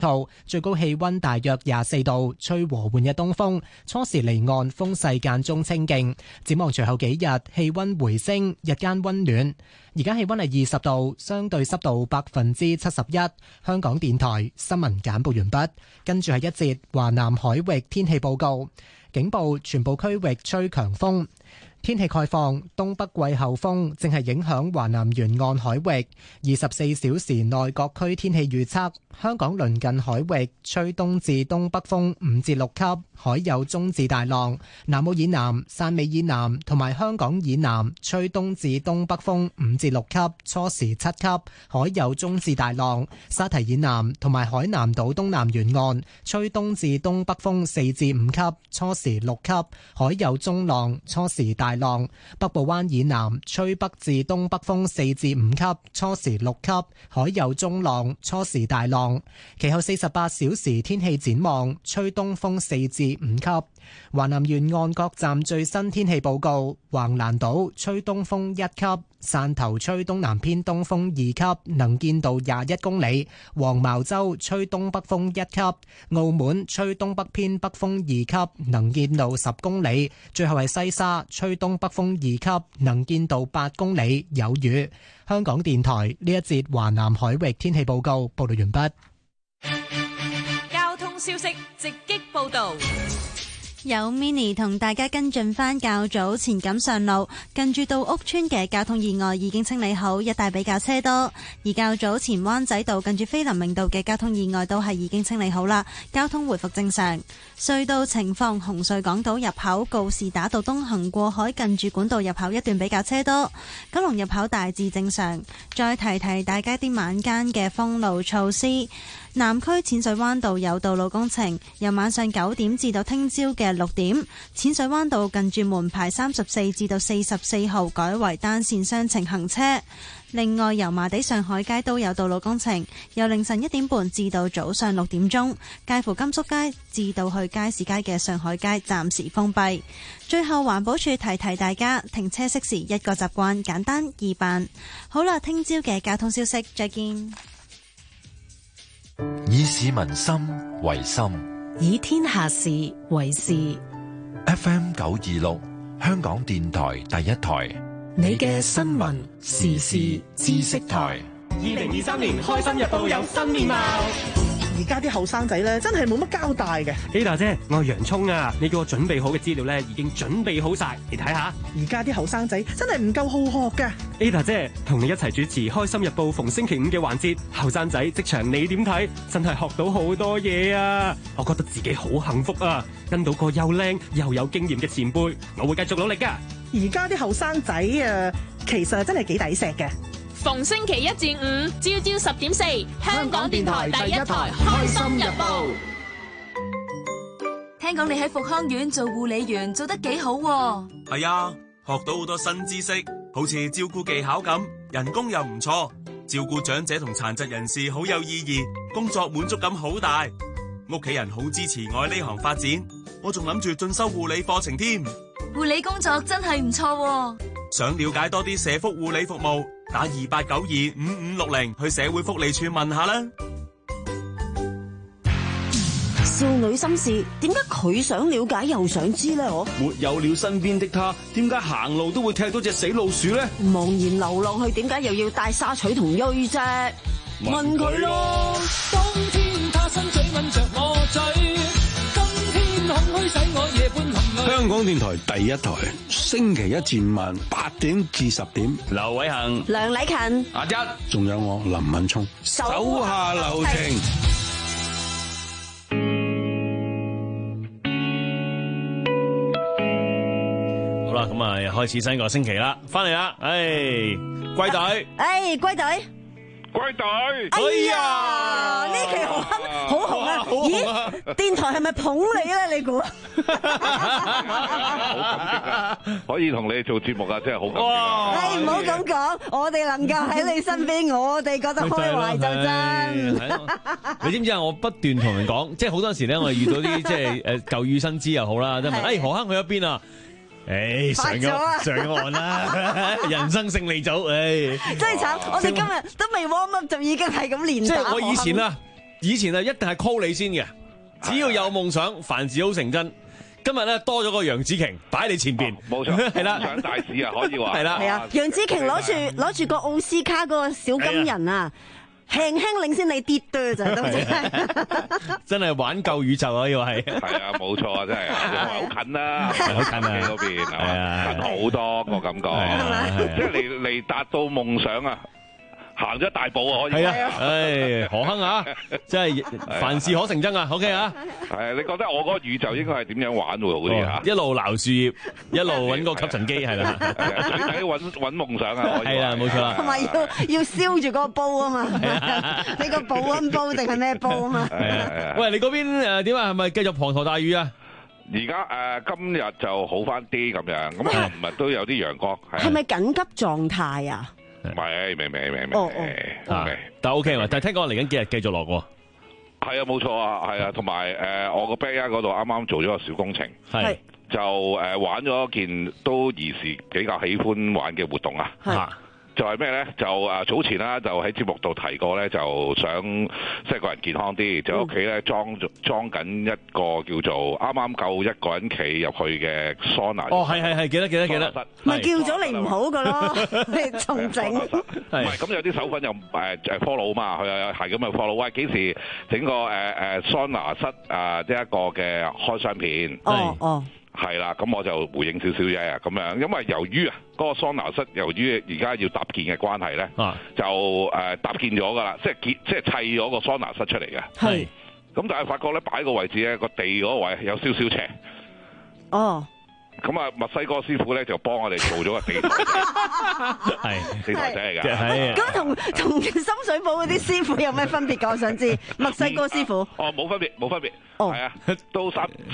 號，最高氣溫大約24度，吹和緩嘅東風，初時離岸風勢間中清勁。展望隨後幾日氣溫回升，日間溫暖。而家氣溫係20度，相對濕度71%。香港電台新聞簡報完畢，跟住係一節華南海域天氣報告。警報，全部區域吹強風。天氣概況，東北季候風正係影響華南沿岸海域。24小時內各區天氣預測：香港鄰近海域吹東至東北風5至6級，海有中至大浪；南澳以南、汕尾以南同埋香港以南吹東至東北風5至6級，初時7級，海有中至大浪；沙堤以南同埋海南島東南沿岸吹東至東北風4至5級，初時6級，海有中浪，初時大浪。北部灣以南吹北至東北風4至5級，初時6級，海有中浪，初時大浪。其後48小時天氣展望，吹東風4至5級。華南沿岸各站最新天氣報告：橫瀾島吹東風1級，汕頭吹東南偏東風2級，能見度21公里；黃茅洲吹東北風1級，澳門吹東北偏北風2級，能見度10公里。最後係西沙吹東北風2級，能見度8公里，有雨。香港電台呢一節華南海域天氣報告報道完畢。 交通消息直擊報道。 有 Mini 同大家跟進返較早前錦上路近住到屋村嘅交通意外已經清理好，一帶比較車多。而較早前灣仔道近住菲林明道嘅交通意外都係已經清理好啦，交通回復正常。隧道情況，紅隧港島入口告士打道東行過海近住管道入口一段比較車多，九龍入口大致正常。再提提大家啲晚間嘅封路措施。南區淺水灣道有道路工程，由晚上9點至到聽朝嘅6點，淺水灣道近住門牌34至到44號改為單線雙程行車。另外，油麻地上海街都有道路工程，由凌晨1點半至到早上6點鐘，介乎甘肅街至到去街市街嘅上海街暫時封閉。最後，環保署提提大家，停車熄匙一個習慣，簡單易辦。好啦，聽朝嘅交通消息，再見。 以市民心為心， 以天下事為事。 FM 926，香港電台第一台， 你嘅新聞時事知識台。 2023年開心日報有新面貌。而家啲後生仔咧，真係冇乜交代嘅。 Ada 姐，我係洋葱啊！你叫我準備好嘅資料咧，已經準備好晒，你睇下。 而家啲後生仔真係唔夠好學㗎。 Ada 姐，同你一齊主持《開心日報》逢星期5嘅環節，後生仔職場你點睇？真係學到好多嘢啊！我覺得自己好幸福啊，跟到個又靚又有經驗嘅前輩，我會繼續努力㗎。 而家啲後生仔啊，其實真係幾抵錫嘅。 逢星期1至5，朝朝10點4，香港電台第一台《開心日報》。聽講你喺復康院做護理員做得幾好喎？ 係啊，學到好多新知識，好似照顧技巧咁，人工又唔錯，照顧長者同殘疾人士好有意義，工作滿足感好大，屋企人好支持我喺呢行發展，我仲諗住進修護理課程添。 護理工作真係唔錯喎。 想了解多啲社福護理服務，打28925560去社會福利處問下啦。 少女心事，點解佢想了解又想知呢？我沒有了身邊的他，點解行路都會踢到隻死老鼠呢？ 茫然流浪去，點解又要帶沙錘同鋥啫？問佢咯。當天他伸嘴吻着我嘴，今天空虛使我夜半含淚。 香港電台第一台，星期1至5晚8點至10點，劉偉恒、 梁禮勤、 阿一，仲有我林敏聰，手下留情。 好啦，咁啊，開始新個星期啦，翻嚟啦，歸隊， 歸隊。 歸隊！ 哎呀，呢期好紅啊！咦，電台係咪捧你咧？你估？ 好感激啊！可以同你做節目啊，真係好感激啊！ 唔好咁講，我哋能夠喺你身邊，我哋覺得開懷就真。 你知唔知啊？我不斷同人講，即係好多時咧，我哋遇到啲即係舊雨新知又好啦，即係問，何生去咗邊啊？上岸啦！人生勝利組， 真係慘！我哋今日都未 warm up 就已經係咁練打。 即係我以前啊， 以前一定係 call 你先嘅，只要有夢想，凡事好成真。今日咧多咗個楊紫瓊擺喺你前邊， 冇錯， 係啦， 夢想大使啊，可以話係啦， 係啊，楊紫瓊攞住個奧斯卡嗰個小金人啊，輕輕領先你跌對就都真係玩救宇宙啊！要係係啊，冇錯啊，真係好近啦，好近啊嗰邊係嘛，近好多個感覺，即係嚟達到夢想啊！行咗一大步啊，可以。係啊， 何亨啊，真係凡事可成真啊 ，OK 啊。 係，你覺得我嗰個宇宙應該係點樣玩喎？好啲嚇， 一路撈樹葉，一路揾個吸塵機，係啦。 水底揾夢想啊， 係啦，冇錯啦。 同埋要燒住嗰個煲啊嘛，你個保溫煲定係咩煲啊嘛？ 喂，你嗰邊點啊？係咪繼續滂沱大雨啊？ 而家今日就好翻啲咁樣，咁琴日都有啲陽光。 係咪緊急狀態啊？ 未， 但 OK 嘛？但係聽講嚟緊幾日繼續落喎。 係啊，冇錯啊，係啊，同埋我個 backyard 嗰度啱啱做咗個小工程， 係就玩咗件都兒時比較喜歡玩嘅活動啊。就係咩咧？就早前啦，就喺節目度提過咧，就想即係個人健康啲，就喺屋企咧裝緊一個叫做啱啱夠一個人企入去嘅桑拿。 哦，係，記得。 咪叫咗你唔好噶咯，你重整。 唔係咁有啲手粉又follow 嘛，佢又係咁嘅 follow。喂，幾時整個桑拿室即係一個嘅開箱片？ 哦。 係啦，咁我就回應少少啫，咁樣，因為由於嗰個桑拿室由於而家要搭建嘅關係咧，就搭建咗噶啦，即係砌咗個桑拿室出嚟嘅。係，咁但係發覺咧擺個位置咧個地嗰個位有少少斜。哦。咁墨西哥師傅咧就幫我哋做咗個地台仔，係地台仔嚟㗎。係。咁同深水埗嗰啲師傅有咩分別㗎？我想知墨西哥師傅。 哦，冇分別。哦，係啊，都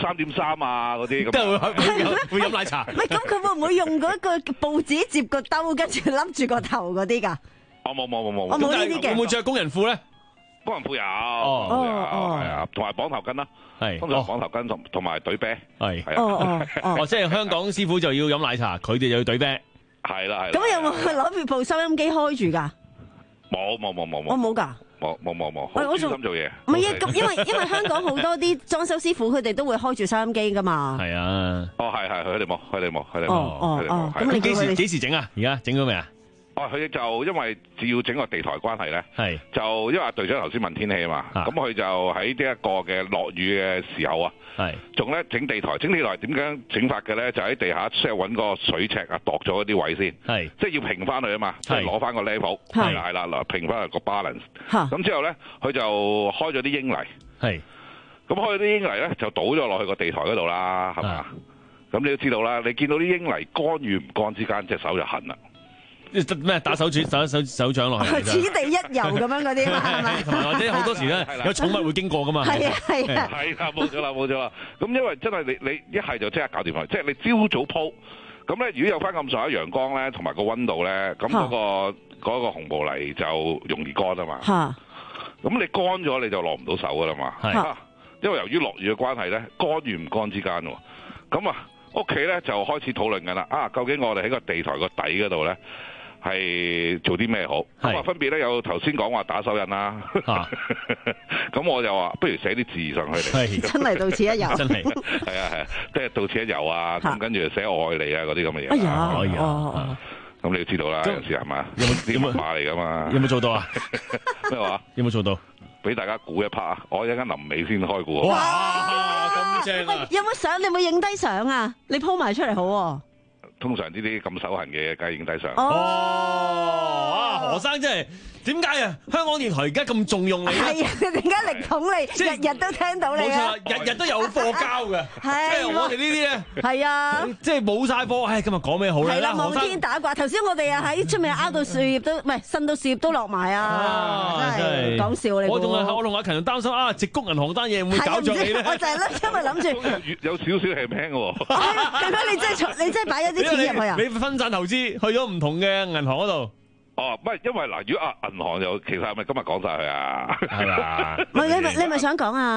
3.3啊嗰啲咁。 都係會飲奶茶。 唔係，咁佢會唔會用嗰個報紙接個兜，跟住笠住個頭嗰啲㗎？ 哦，冇。 我冇呢啲嘅。 會唔會着工人褲咧？ 工人褲有，係啊，同埋綁頭巾啦，係，通常綁頭巾同埋隊啤，係， 即係香港師傅就要飲奶茶，佢哋就要隊啤， 係啦。 咁有冇攞住部收音機開住㗎？ 冇， 我冇㗎。 冇，好專心做嘢。 唔係啊，咁因為香港好多啲裝修師傅佢哋都會開住收音機㗎嘛。 係啊。 哦，係，佢哋冇。 咁你幾時整啊？而家整咗未啊？ 佢就因為要整個地台關係咧， 係就因為隊長頭先問天氣啊嘛，咁佢就喺呢一個嘅落雨嘅時候啊，係仲咧整地台點樣整法嘅咧？就喺地下即係揾個水尺啊，度咗啲位先，係即係要平翻去啊嘛，即係攞翻個 level，係啦，平翻個 balance。咁之後咧，佢就開咗啲英泥，係咁開咗啲英泥咧，就倒咗落去個地台嗰度啦，係嘛？咁你都知道啦，你見到啲英泥乾與唔乾之間，隻手就痕啦。 咩打手掌落去？ 此地一遊咁樣嗰啲嘛，係咪？ 同埋或者好多時咧，有寵物會經過噶嘛。係啊， 冇錯啦。咁因為真係你一係就即刻搞掂佢，即係你朝早鋪。咁咧，如果有翻咁上下陽光咧，同埋個溫度咧，咁嗰個紅布泥就容易乾啊嘛。咁你乾咗你就落唔到手噶啦嘛。因為由於落雨嘅關係咧，乾與唔乾之間喎。咁屋企咧就開始討論緊啦。究竟我哋喺個地台個底嗰度咧，係做啲咩好？咁分別咧有頭先講話打手印啦，咁我就話不如寫啲字上去嚟， 真係到此一遊， 真係係，即係到此一遊啊！咁跟住寫愛你啊嗰啲咁嘅嘢。 哎呀， 咁你都知道啦，有時係嘛？有冇文化嚟噶嘛？ 有冇做到啊？ 咩話？ 有冇做到？ 俾大家估一 part 啊！我一陣間臨尾先開估。 哇，咁正啊！ 有冇相？你有冇影低相啊？你 po 埋出嚟好喎。 通常呢啲咁手痕嘅嘢，梗係影低相。 何生真係點解啊？香港電台而家咁重用你？ 係啊，點解力捧你？日日都聽到你。冇錯，日日都有貨交嘅。 係。 即係我哋呢啲咧。係啊。即係冇晒貨，唉，今日講咩好咧？ 係啦，望天打卦。頭先我哋啊喺出面拗到樹葉都，唔係呻到樹葉都落埋啊！真係講笑你。 我同阿勤擔心啊，矽谷銀行單嘢會唔會搞著你咧？ 我就係因為諗住有少少係輕嘅喎。 係咩？你真係擺咗啲錢入去啊？ 你分散投資去咗唔同嘅銀行嗰度。 哦，唔係，因為如果銀行又其實係咪今日講晒佢啊？ 係嘛？ 唔係你咪想講啊？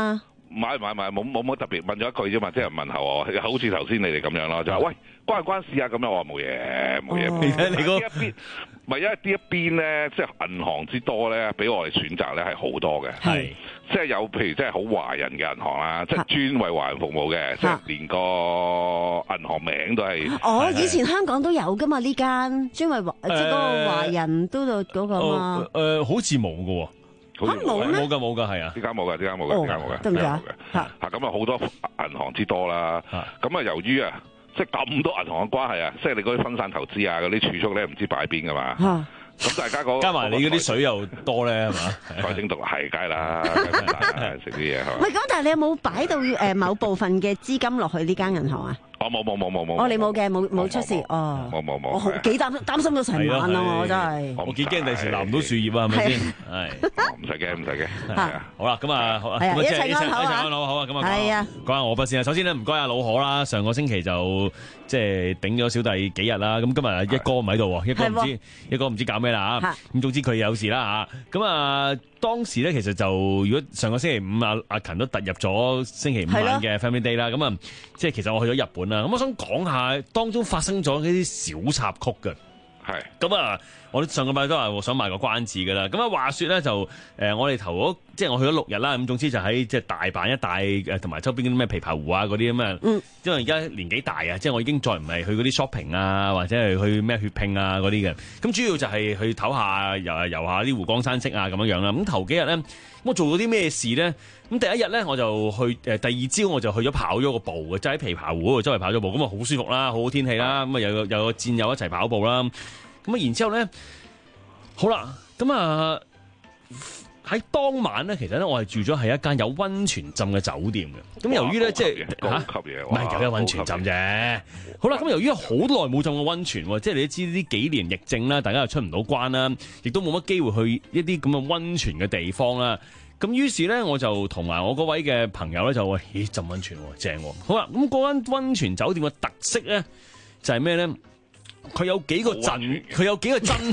唔係冇乜特別，問咗一句啫嘛，即係問候我，好似頭先你哋咁樣咯，就話喂關唔關事啊？咁樣我話冇嘢。 你睇你嗰唔係因為呢一邊咧，即係銀行之多咧，俾我哋選擇咧係好多嘅。 係即係有譬如即係好華人嘅銀行啦，即係專為華人服務嘅，即係連個銀行名都係。 以前香港都有噶嘛呢間，專為即係嗰個華人都到嗰個嘛。 好似冇㗎喎。冇㗎，係啊！ 呢間冇㗎， 得唔得啊？ 咁啊好多銀行之多啦。咁啊由於啊，即係咁多銀行嘅關係啊，即係你嗰啲分散投資啊，嗰啲儲蓄咧唔知擺邊㗎嘛。咁大家加埋你嗰啲水又多咧，係嘛？ 財政獨立係梗係啦，食啲嘢係嘛？ 喂，咁但係你有冇擺到某部分嘅資金落去呢間銀行啊？ 冇。 你冇嘅，冇出事。 冇。 我好幾擔心到成晚啊！我真係。 我幾驚第時攬唔到樹葉啊，係咪先？係。 唔使驚。 好啦，咁啊， 一齊安好， 好啊，咁啊，講下我筆先啊。首先咧，唔該阿老何啦，上個星期就即係頂咗小弟幾日啦。咁今日一哥唔喺度，一哥唔知搞咩啦嚇。咁總之佢有事啦嚇。咁啊，當時咧其實就如果上個星期五阿勤都突入咗星期五晚嘅 Family Day 啦。咁啊，即係其實我去咗日本啦。咁我想講下當中發生咗呢啲小插曲嘅。 係。咁啊，我上個禮拜都話想賣個關子㗎啦。咁啊，話說咧就我哋頭即係我去咗6日啦。咁總之就喺即係大阪一帶同埋周邊啲咩琵琶湖啊嗰啲咁啊。因為而家年紀大啊，即係我已經再唔係去嗰啲 shopping 啊，或者係去咩血拼啊嗰啲嘅。咁主要就係去唞下遊下啲湖光山色啊咁樣啦。咁頭幾日咧，我做咗啲咩事咧？咁第一日咧我就去第二朝我就去咗跑咗個步嘅，即係喺琵琶湖嗰度周圍跑咗步，咁啊好舒服啦，好好天氣啦，咁啊有個戰友一齊跑步啦。咁啊，然之後咧，好啦，咁啊喺當晚咧，其實咧我係住咗喺一間有溫泉浸嘅酒店嘅。咁由於咧即係高級嘢， 唔係有溫泉浸啫。好啦，咁由於好耐冇浸過溫泉，即係你都知呢幾年疫症啦，大家又出唔到關啦，亦都冇乜機會去一啲咁嘅溫泉嘅地方啦。咁於是咧，我就同埋我嗰位嘅朋友咧就話：咦，浸溫泉正喎！好啦，咁嗰間溫泉酒店嘅特色咧就係咩咧？佢有幾個陣，佢有幾個陣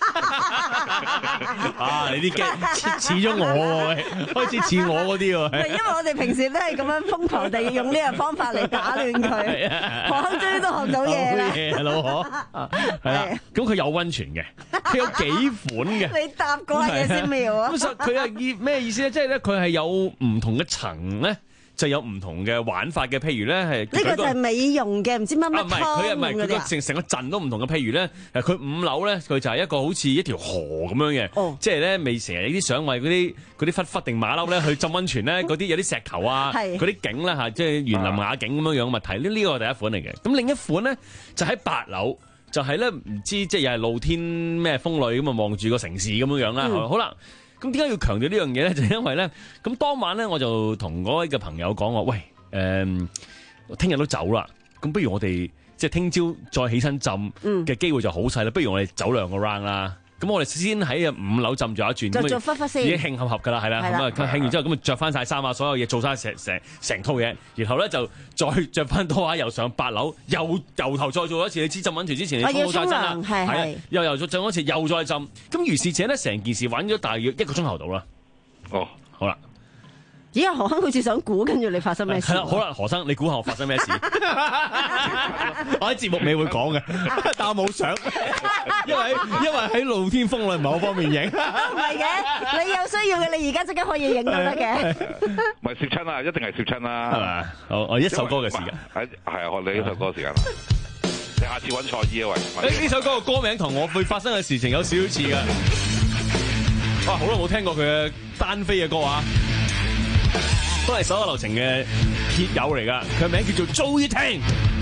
啊！你啲驚似咗我喎，開始似我嗰啲喎。 因為我哋平時都係咁樣瘋狂地用呢個方法嚟打亂佢。何生終於都學到嘢啦， 老何係啦。咁佢有溫泉嘅，佢有幾款嘅。 你答嗰下嘢先妙啊！ 咁實佢係咩意思咧？即係咧，佢係有唔同嘅層咧。就有唔同嘅玩法嘅，譬如咧係呢個就係美容嘅，唔知乜乜湯佢唔係佢成個陣都唔同嘅。譬如咧，佢5樓咧，佢就係一個好似一條河咁樣嘅，即係咧未成日呢啲想為嗰啲狒狒定馬騮咧去浸溫泉咧，嗰啲有啲石頭啊，嗰啲景啦嚇，即係園林雅景咁樣樣嘅物體。呢個係第一款嚟嘅。咁另一款咧就喺8樓，就係咧唔知即係又係露天咩風呂咁啊，望住個城市咁樣樣啦。好啦。咁點解要強調呢樣嘢咧？就因為咧，咁當晚咧，我就同嗰位嘅朋友講話，喂，聽日都走啦，咁不如我哋即係聽朝再起身浸嘅機會就好細啦，不如我哋走2個 round 啦。咁我哋先喺5樓浸咗一轉， 就做忽忽先， 已經興合合噶啦，係啦，咁啊興完之後咁啊着翻晒衫啊，所有嘢做晒成套嘢，然後咧就再着翻拖鞋，又上8樓，又由頭再做一次。你知浸溫泉之前你沖好晒身啦，係又再浸一次，又再浸。咁如是者咧，成件事玩咗大約1個鐘頭到啦。 哦， 好啦。 咦？何生好似想估，跟住你發生咩事？ 係啦，好啦，何生，你估下我發生咩事？我喺節目尾會講嘅，但我冇相，因為喺露天風呂唔係好方便影。 唔係嘅，你有需要嘅，你而家即刻可以影都得嘅。 唔係攝親啦，一定係攝親啦， 係咪？好，我一首歌嘅時間， 係學你一首歌嘅時間。你下次揾蔡依啊喂！ 呢首歌嘅歌名同我會發生嘅事情有少少似㗎。哇，好耐冇聽過佢嘅單飛嘅歌啊！都係手下留情嘅鐵友嚟噶，佢名叫做周一聽。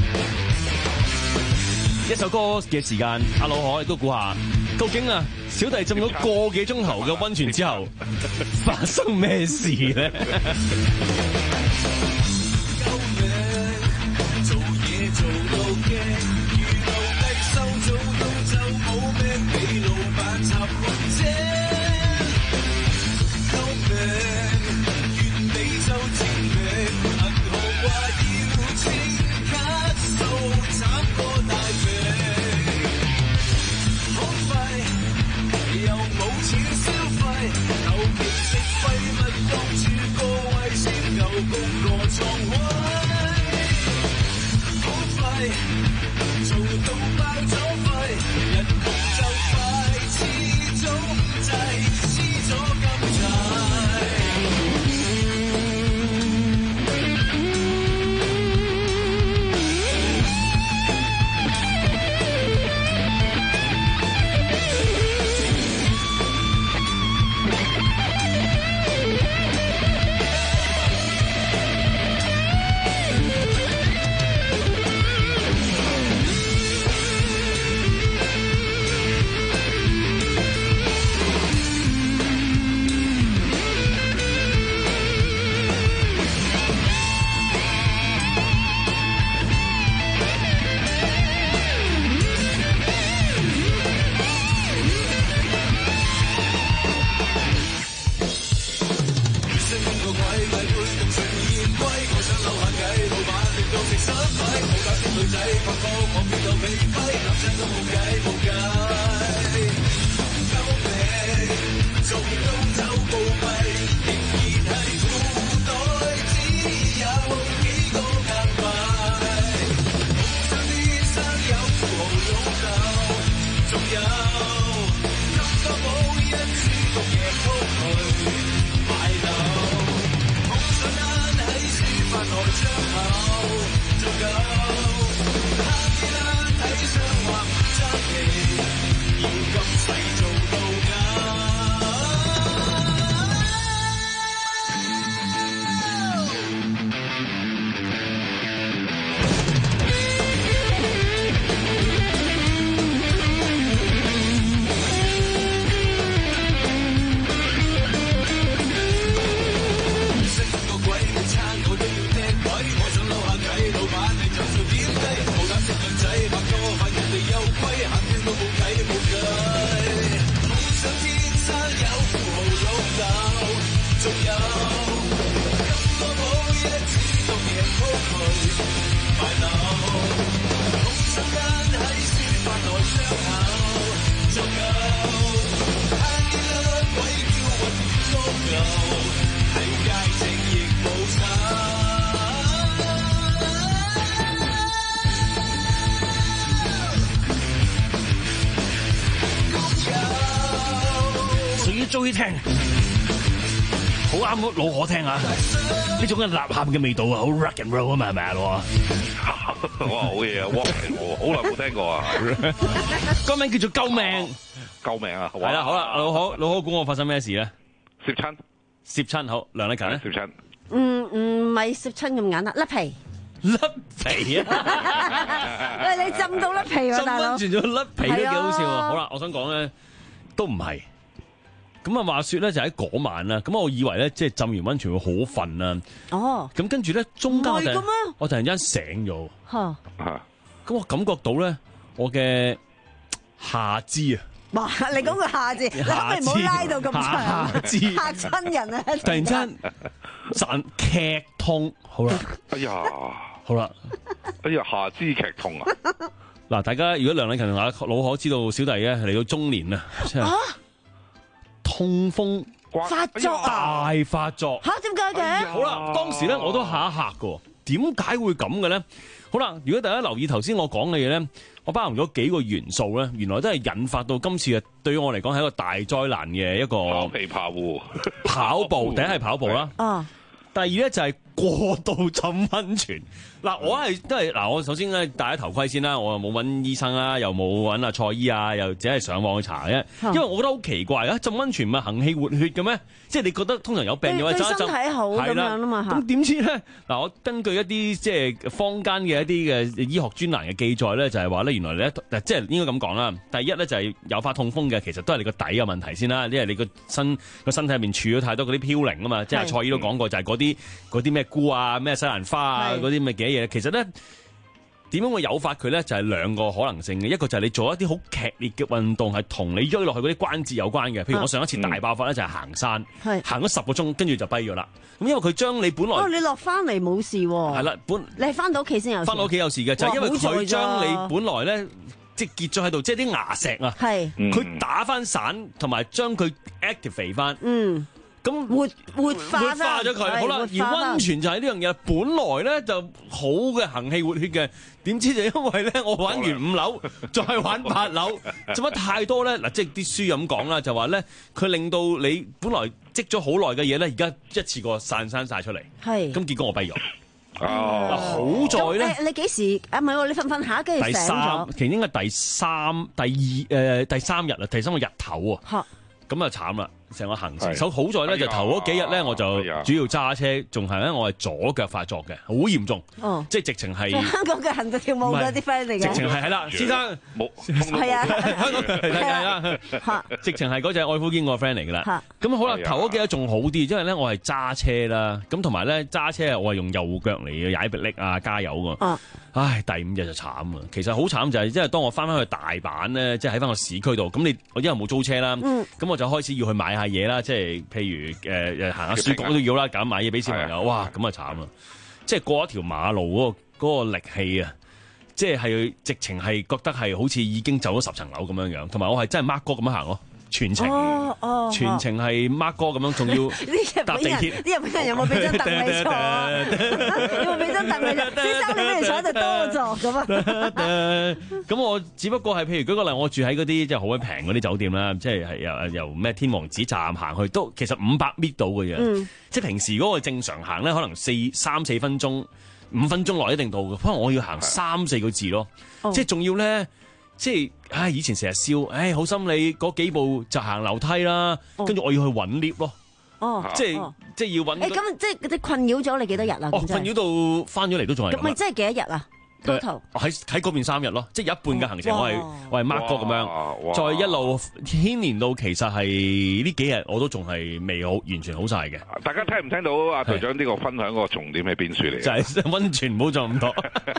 一首歌嘅時間，阿老可亦都估下，究竟啊小弟浸咗個幾鐘頭嘅溫泉之後，發生咩事咧？ 高過創威，好快做到爆咗肺，人工就快，始終滯，黐咗咁滯。 中意聽，好啱老可聽啊！呢種嘅吶喊嘅味道啊，好 rock and roll 啊嘛，係咪啊，老啊？ 哇，好嘢啊 rock and roll， 好耐冇聽過啊！ 歌名叫做救命， 救命啊！ 係啦，好啦，老可估我發生咩事咧？ 攝親， 好，梁麗勤咧？ 攝親， 唔係攝親咁簡單，甩皮。 甩皮啊！ 喂，你浸到甩皮喎，大佬！ 浸溫泉咗甩皮都幾好笑啊！好啦，我想講咧，都唔係。咁啊，話說咧就喺嗰晚啦，咁我以為咧即係浸完溫泉會好瞓啦。 哦。咁跟住咧中間我突然間醒咗。 嚇。 咁我感覺到咧我嘅下肢啊。 哇！你講個下肢，你可唔可以唔好拉到咁長？ 下肢嚇親人啊！ 突然間陣劇痛，好啦。 哎呀， 好啦。 哎呀，下肢劇痛啊！ 嗱，大家如果梁麗勤同阿老可知道小弟咧嚟到中年啊。痛風發作啊！ 大發作嚇，點解嘅？ 好啦，當時咧我都嚇一嚇嘅，點解會咁嘅咧？好啦，如果大家留意頭先我講嘅嘢咧，我包含咗幾個元素咧，原來都係引發到今次嘅對於我嚟講係一個大災難嘅一個跑皮跑戶跑步，第一係跑步啦。第二咧就係過度浸溫泉。嗱，我係都係嗱，我首先咧戴咗頭盔先啦，我又冇揾醫生啦，又冇揾阿蔡醫啊，又只係上網去查嘅。因為我覺得好奇怪啊，浸溫泉唔係行氣活血嘅咩？即係你覺得通常有病嘅話浸一浸， 對身體好咁樣啦嘛。 咁點知咧？嗱，我根據一啲即係坊間嘅一啲嘅醫學專欄嘅記載咧，就係話咧，原來咧即係應該咁講啦。第一咧就係有發痛風嘅，其實都係你個底有問題先啦，因為你個身體入面儲咗太多嗰啲嘌呤啊嘛。即係蔡醫都講過，就係嗰啲咩菇啊、咩西蘭花啊、嗰啲咩嘅嘢，其實咧點樣會誘發佢咧？就係兩個可能性嘅，一個就係你做一啲好劇烈嘅運動，係同你喐落去嗰啲關節有關嘅。譬如我上一次大爆發咧，就係行山，行咗10個鐘，跟住就跛咗啦。咁因為佢將你本來你落翻嚟冇事喎， 係啦， 你係翻到屋企先有事， 翻到屋企有事嘅，就係因為佢將你本來咧即係結咗喺度，即係啲牙石啊，佢打翻散，同埋將佢 activate 翻。 咁活化咗佢，好啦。而溫泉就係呢樣嘢，本來咧就好嘅行氣活血嘅，點知就因為咧我玩完5樓，再玩8樓，做乜太多咧？嗱，即係啲書咁講啦，就話咧佢令到你本來積咗好耐嘅嘢咧，而家一次過散晒出嚟，係咁結果我跛咗。好在咧， 你幾時唔係喎？你瞓下跟住醒咗， 其實應該第三日啦，第3個日頭啊，咁啊慘啦！成個行程，好在咧就頭嗰幾日咧，我就主要揸車，仲係咧我係左腳發作嘅，好嚴重，即係直情係香港嘅行到跳舞嗰啲 friend 嚟嘅， 直情係啦，先生冇係啊， 香港係啦，直情係嗰隻愛夫堅個 friend 嚟噶啦。咁好啦，頭嗰幾日仲好啲，因為咧我係揸車啦，咁同埋咧揸車我係用右腳嚟踩迫力啊，加油㗎。唉，第5日就慘啊！其實好慘就係，因為當我翻去大阪咧，即係喺翻個市區度，咁我因為冇租車啦，咁我就開始要去買下嘢啦，即係譬如行下書局都要啦，揀買嘢俾小朋友，哇！咁啊慘啦！即係過一條馬路嗰個力氣啊，即係直情係覺得係好似已經走咗10層樓咁樣樣，同埋我係真係 Mark 哥咁樣行咯。全程係 Mark 哥咁樣，仲要搭地鐵。 啲日本人有冇俾張凳你坐？有冇俾張凳你坐？先生你不如坐喺度多座咁啊！ 咁我只不過係譬如舉個例，我住喺嗰啲即係好鬼平嗰啲酒店啦，即係由咩天王寺站行去都其實500米到嘅啫。即係平時嗰個正常行咧，可能3、4分鐘、5分鐘內一定到嘅，可能我要行3、4個字咯。即係仲要咧。即係，以前成日笑，好心你嗰幾步就行樓梯啦，跟住我要去揾 lift 咯，即係要揾。 咁即係嗰啲困擾咗你幾多日啊？ 困擾到翻咗嚟都仲係咁。 咁咪即係幾多日啊？ 喺嗰邊3日咯，即係一半嘅行程我係 Mark 哥咁樣，再一路牽連到其實係呢幾日我都仲係未好完全好晒嘅。 大家聽唔聽到阿隊長呢個分享個重點係邊處嚟？ 就係溫泉唔好做咁多，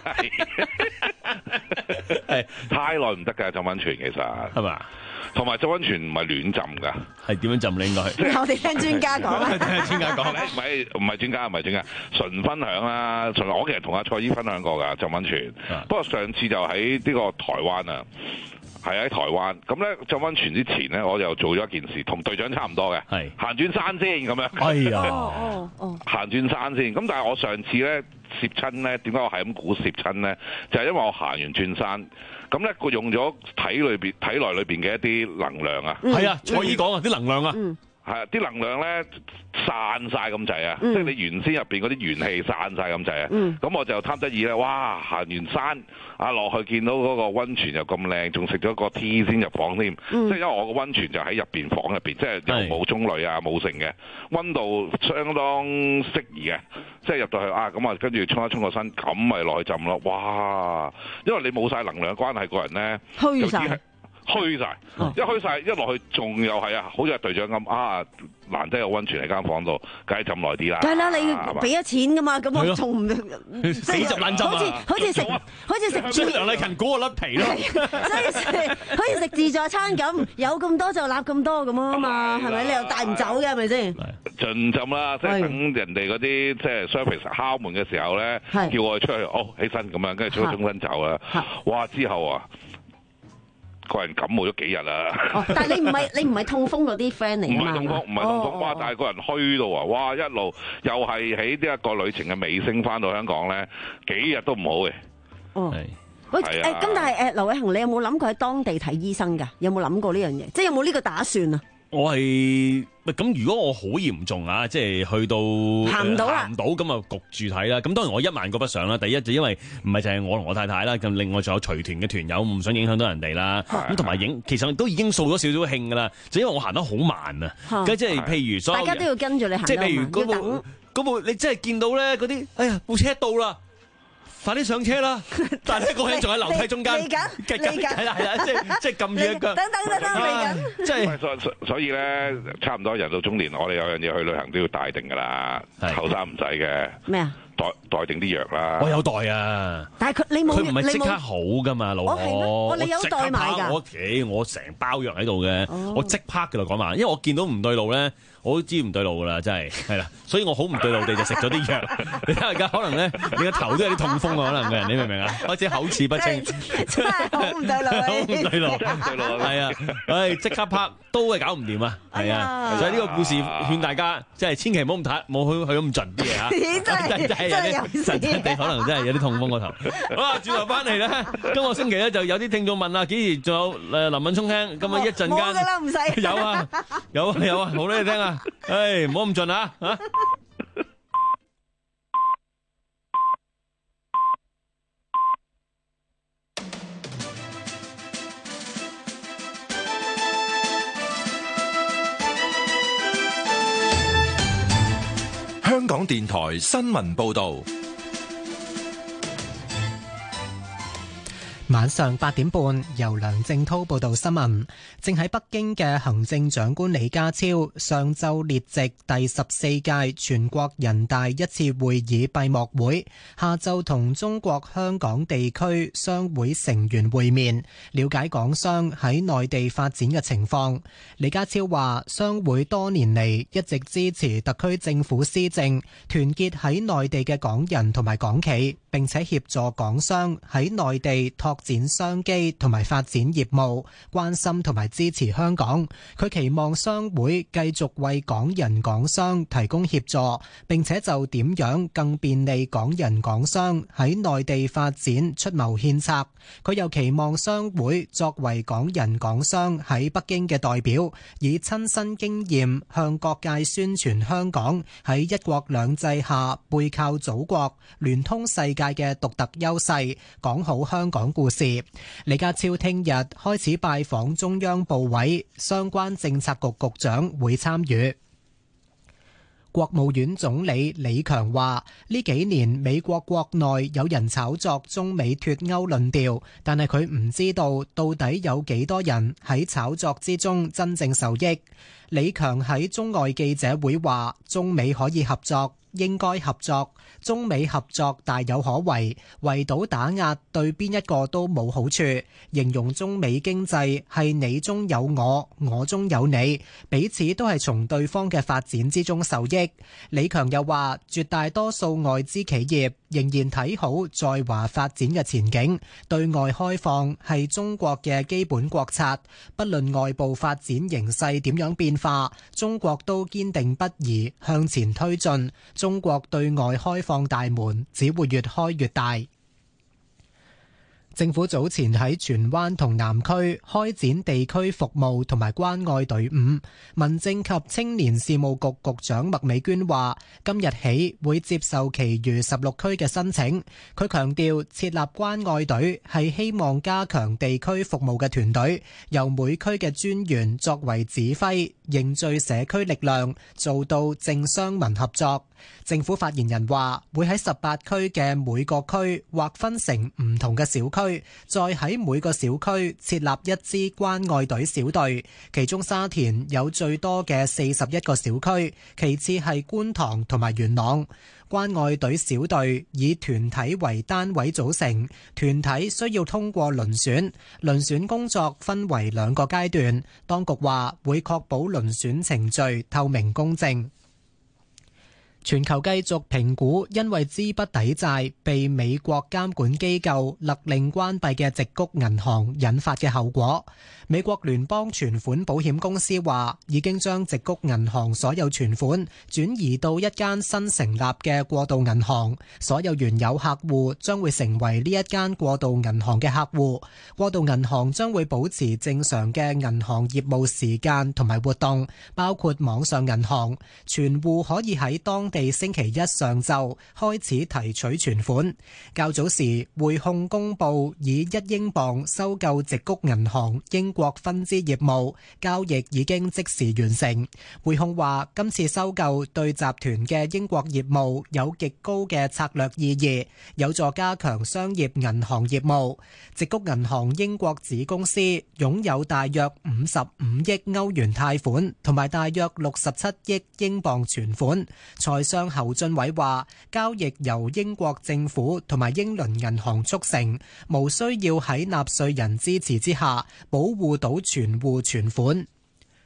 係太耐唔得㗎，浸溫泉其實係嘛？同埋浸溫泉唔係亂浸㗎， 係點樣浸咧？應該係我哋聽專家講啦， 聽專家講， 唔係專家，純分享啦。我其實同阿蔡姨分享過㗎浸溫泉，不過上次就喺呢個台灣啊。係喺台灣，咁咧浸溫泉之前咧，我就做咗一件事，同隊長差唔多嘅，係行轉山先咁樣。哎呀，行轉山先。咁但係我上次咧攝親咧，點解我係咁估攝親咧？就係因為我行完轉山，咁咧佢用咗體內裏邊嘅一啲能量啊。係啊， 蔡姨講啊，啲能量啊。 係啊，啲能量咧散晒咁滯啊，即係你原先入邊嗰啲元氣散晒咁滯啊。咁我就貪得意咧，哇！行完山落去見到嗰個溫泉又咁靚，仲食咗個 tea 先入房添。即係因為我個溫泉就喺入邊房入邊，即係又冇鐘類啊，冇剩嘅，溫度相當適宜嘅。即係入到去咁啊，跟住沖一沖個身，咁咪落去浸咯。哇！因為你冇晒能量關係，個人咧虛晒。虛晒，一虛晒一落去，仲又係好似隊長咁難得有溫泉喺間房度，梗係浸耐啲啦。梗係啦，你俾咗錢噶嘛，咁我仲唔死就爛浸啊！ 好似食所以梁麗勤估我甩皮咯。 所以好似食自助餐咁，有咁多就攬咁多咁啊嘛，係咪？你又帶唔走嘅係咪先？ 盡浸啦，即係等人哋嗰啲即係 service 敲門嘅時候咧，叫我出去，起身咁樣，跟住沖身走啦。哇！之後個人感冒咗幾日啦。 但係你唔係痛風嗰啲 friend 嚟㗎嘛？ 唔係痛風，哇！但係個人虛到哇！一路又係喺呢一個旅程嘅尾聲翻到香港咧，幾日都唔好嘅。 咁但係劉偉恒，你有冇諗過喺當地睇醫生㗎？有冇諗過呢樣嘢？即係有冇呢個打算啊？ 我係咁，如果我好嚴重即係去到行唔到咁啊，焗住睇啦。咁當然我1萬個不想啦。第一就因為唔係就係我同我太太啦，咁另外仲有隨團嘅團友，唔想影響到人哋啦。咁同埋其實都已經掃咗少少興噶啦，就因為我行得好慢啊。即係譬如所有大家都要跟住你行， 即係譬如嗰部你真係見到咧嗰啲，哎呀部車到啦！快啲上車啦！但係嗰個人仲喺樓梯中間，嚟緊，係啦，即係撳住一腳。 等嚟緊， 即係所以咧，差唔多人到中年，我哋有樣嘢去旅行都要帶定噶啦，後生唔使嘅。咩啊？袋定啲藥啦。我有袋啊。但係佢唔係即刻好噶嘛，老婆。 你有袋買㗎？ 我成包藥喺度嘅，我即刻㗎啦講埋，因為我見到唔對路咧。 我都知唔對路噶啦，真係啦，所以我好唔對路地就食咗啲藥。你睇下而家可能咧，你個頭都有啲痛風啊，可能嘅人，你明唔明啊？開始口齒不清， 真係好唔對路， 好唔對路，係啊，即刻拍都係搞唔掂啊，係啊，所以呢個故事勸大家，即係千祈唔好咁睇，冇去咁盡啲嘢嚇，真係有啲神神地，可能真係有啲痛風個頭。好啦，轉頭翻嚟咧，今個星期咧就有啲聽眾問啊，幾時仲有林敏聰聽？咁啊一陣間冇㗎啦，唔使有啊，好啦，你聽啊，唔好咁盡啊嚇。 香港電台新聞報道。 晚上8點半，由梁正滔報道新聞。正喺北京嘅行政長官李家超上晝列席第14屆全國人大一次會議閉幕會，下晝同中國香港地區商會成員會面，了解港商喺內地發展嘅情況。李家超話，商會多年嚟一直支持特區政府施政，團結喺內地嘅港人同埋港企，並且協助港商喺內地拓展商機同埋發展業務，關心同埋支持香港。佢期望商會繼續為港人港商提供協助，並且就點樣更便利港人港商喺內地發展出謀獻策。佢又期望商會作為港人港商喺北京嘅代表，以親身經驗向各界宣傳香港喺一國兩制下背靠祖國、聯通世界嘅獨特優勢，講好香港故事。李家超聽日開始拜訪中央部委，相關政策局局長會參與。國務院總理李強話：呢幾年美國國內有人炒作中美脫歐論調，但係佢唔知道到底有幾多人喺炒作之中真正受益。李強喺中外記者會話：中美可以合作，應該合作，中美合作大有可為，圍堵打壓對邊一個都冇好處。形容中美經濟係你中有我，我中有你，彼此都係從對方嘅發展之中受益。李強又話，絕大多數外資企業仍然睇好在華發展嘅前景，對外開放係中國嘅基本國策，不論外部發展形勢點樣變化，中國都堅定不移向前推進。中國對外開放大門只會越開越大。政府早前喺荃灣同南區開展地區服務同埋關愛隊伍。民政及青年事務局局長麥美娟話：今日起會接受其餘16區嘅申請。佢強調設立關愛隊係希望加強地區服務嘅團隊，由每區嘅專員作為指揮，凝聚社區力量，做到政商民合作。政府發言人話，會喺18區嘅每個區劃分成唔同嘅小區，再喺每個小區設立一支關愛隊小隊。其中沙田有最多嘅41個小區，其次係觀塘同埋元朗。關愛隊小隊以團體為單位組成，團體需要通過遴選，遴選工作分為2個階段。當局話會確保遴選程序透明公正。全球繼續評估因為資不抵債被美國監管機構勒令關閉嘅矽谷銀行引發嘅後果。美國聯邦存款保險公司話已經將矽谷銀行所有存款轉移到一間新成立嘅過渡銀行，所有原有客戶將會成為呢一間過渡銀行嘅客戶。過渡銀行將會保持正常嘅銀行業務時間同埋活動，包括網上銀行，存戶可以喺當地星期一上晝開始提取存款。較早時，匯控公佈以1英鎊收購矽谷銀行英國分支業務，交易已經即時完成。匯控話今次收購對集團嘅英國業務有極高嘅策略意義，有助加強商業銀行業務。矽谷銀行英國子公司擁有大約55億歐元貸款同埋大約67億英鎊存款。財相侯俊偉話交易由英國政府同埋英倫銀行促成，無需要喺納稅人支持之下保護到存戶存款。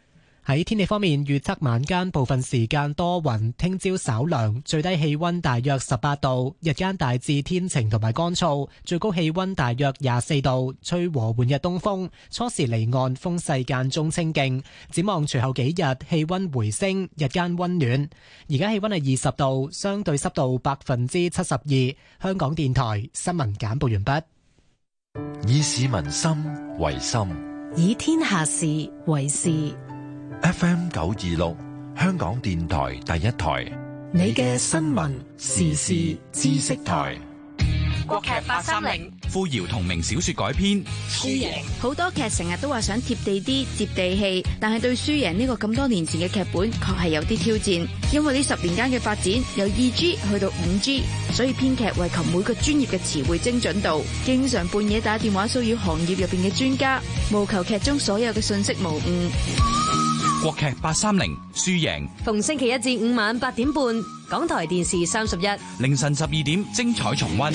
喺天氣方面，預測晚間部分時間多雲，聽朝稍涼，最低氣溫大約18度，日間大致天晴同埋乾燥，最高氣溫大約24度，吹和緩嘅東風，初時離岸風勢間中清勁。展望隨後幾日氣溫回升，日間溫暖。而家氣溫係20度，相對濕度72%。香港電台新聞簡報完畢。 以市民心為心， 以天下事為事。 FM 926，香港電台第一台， 你嘅新聞時事知識台。 國劇830， 傅瑤同名小說改編。 輸贏， 好多劇成日都話想貼地啲、接地氣，但係對輸贏呢個咁多年前嘅劇本，確係有啲挑戰。因為呢10年間嘅發展，由 2G 去到 5G， 所以編劇為求每個專業嘅詞彙精準度，經常半夜打電話騷擾行業入邊嘅專家，務求劇中所有嘅信息無誤。 國劇830，輸贏， 逢星期1至5晚8點半，港台電視31， 凌晨12點精彩重溫。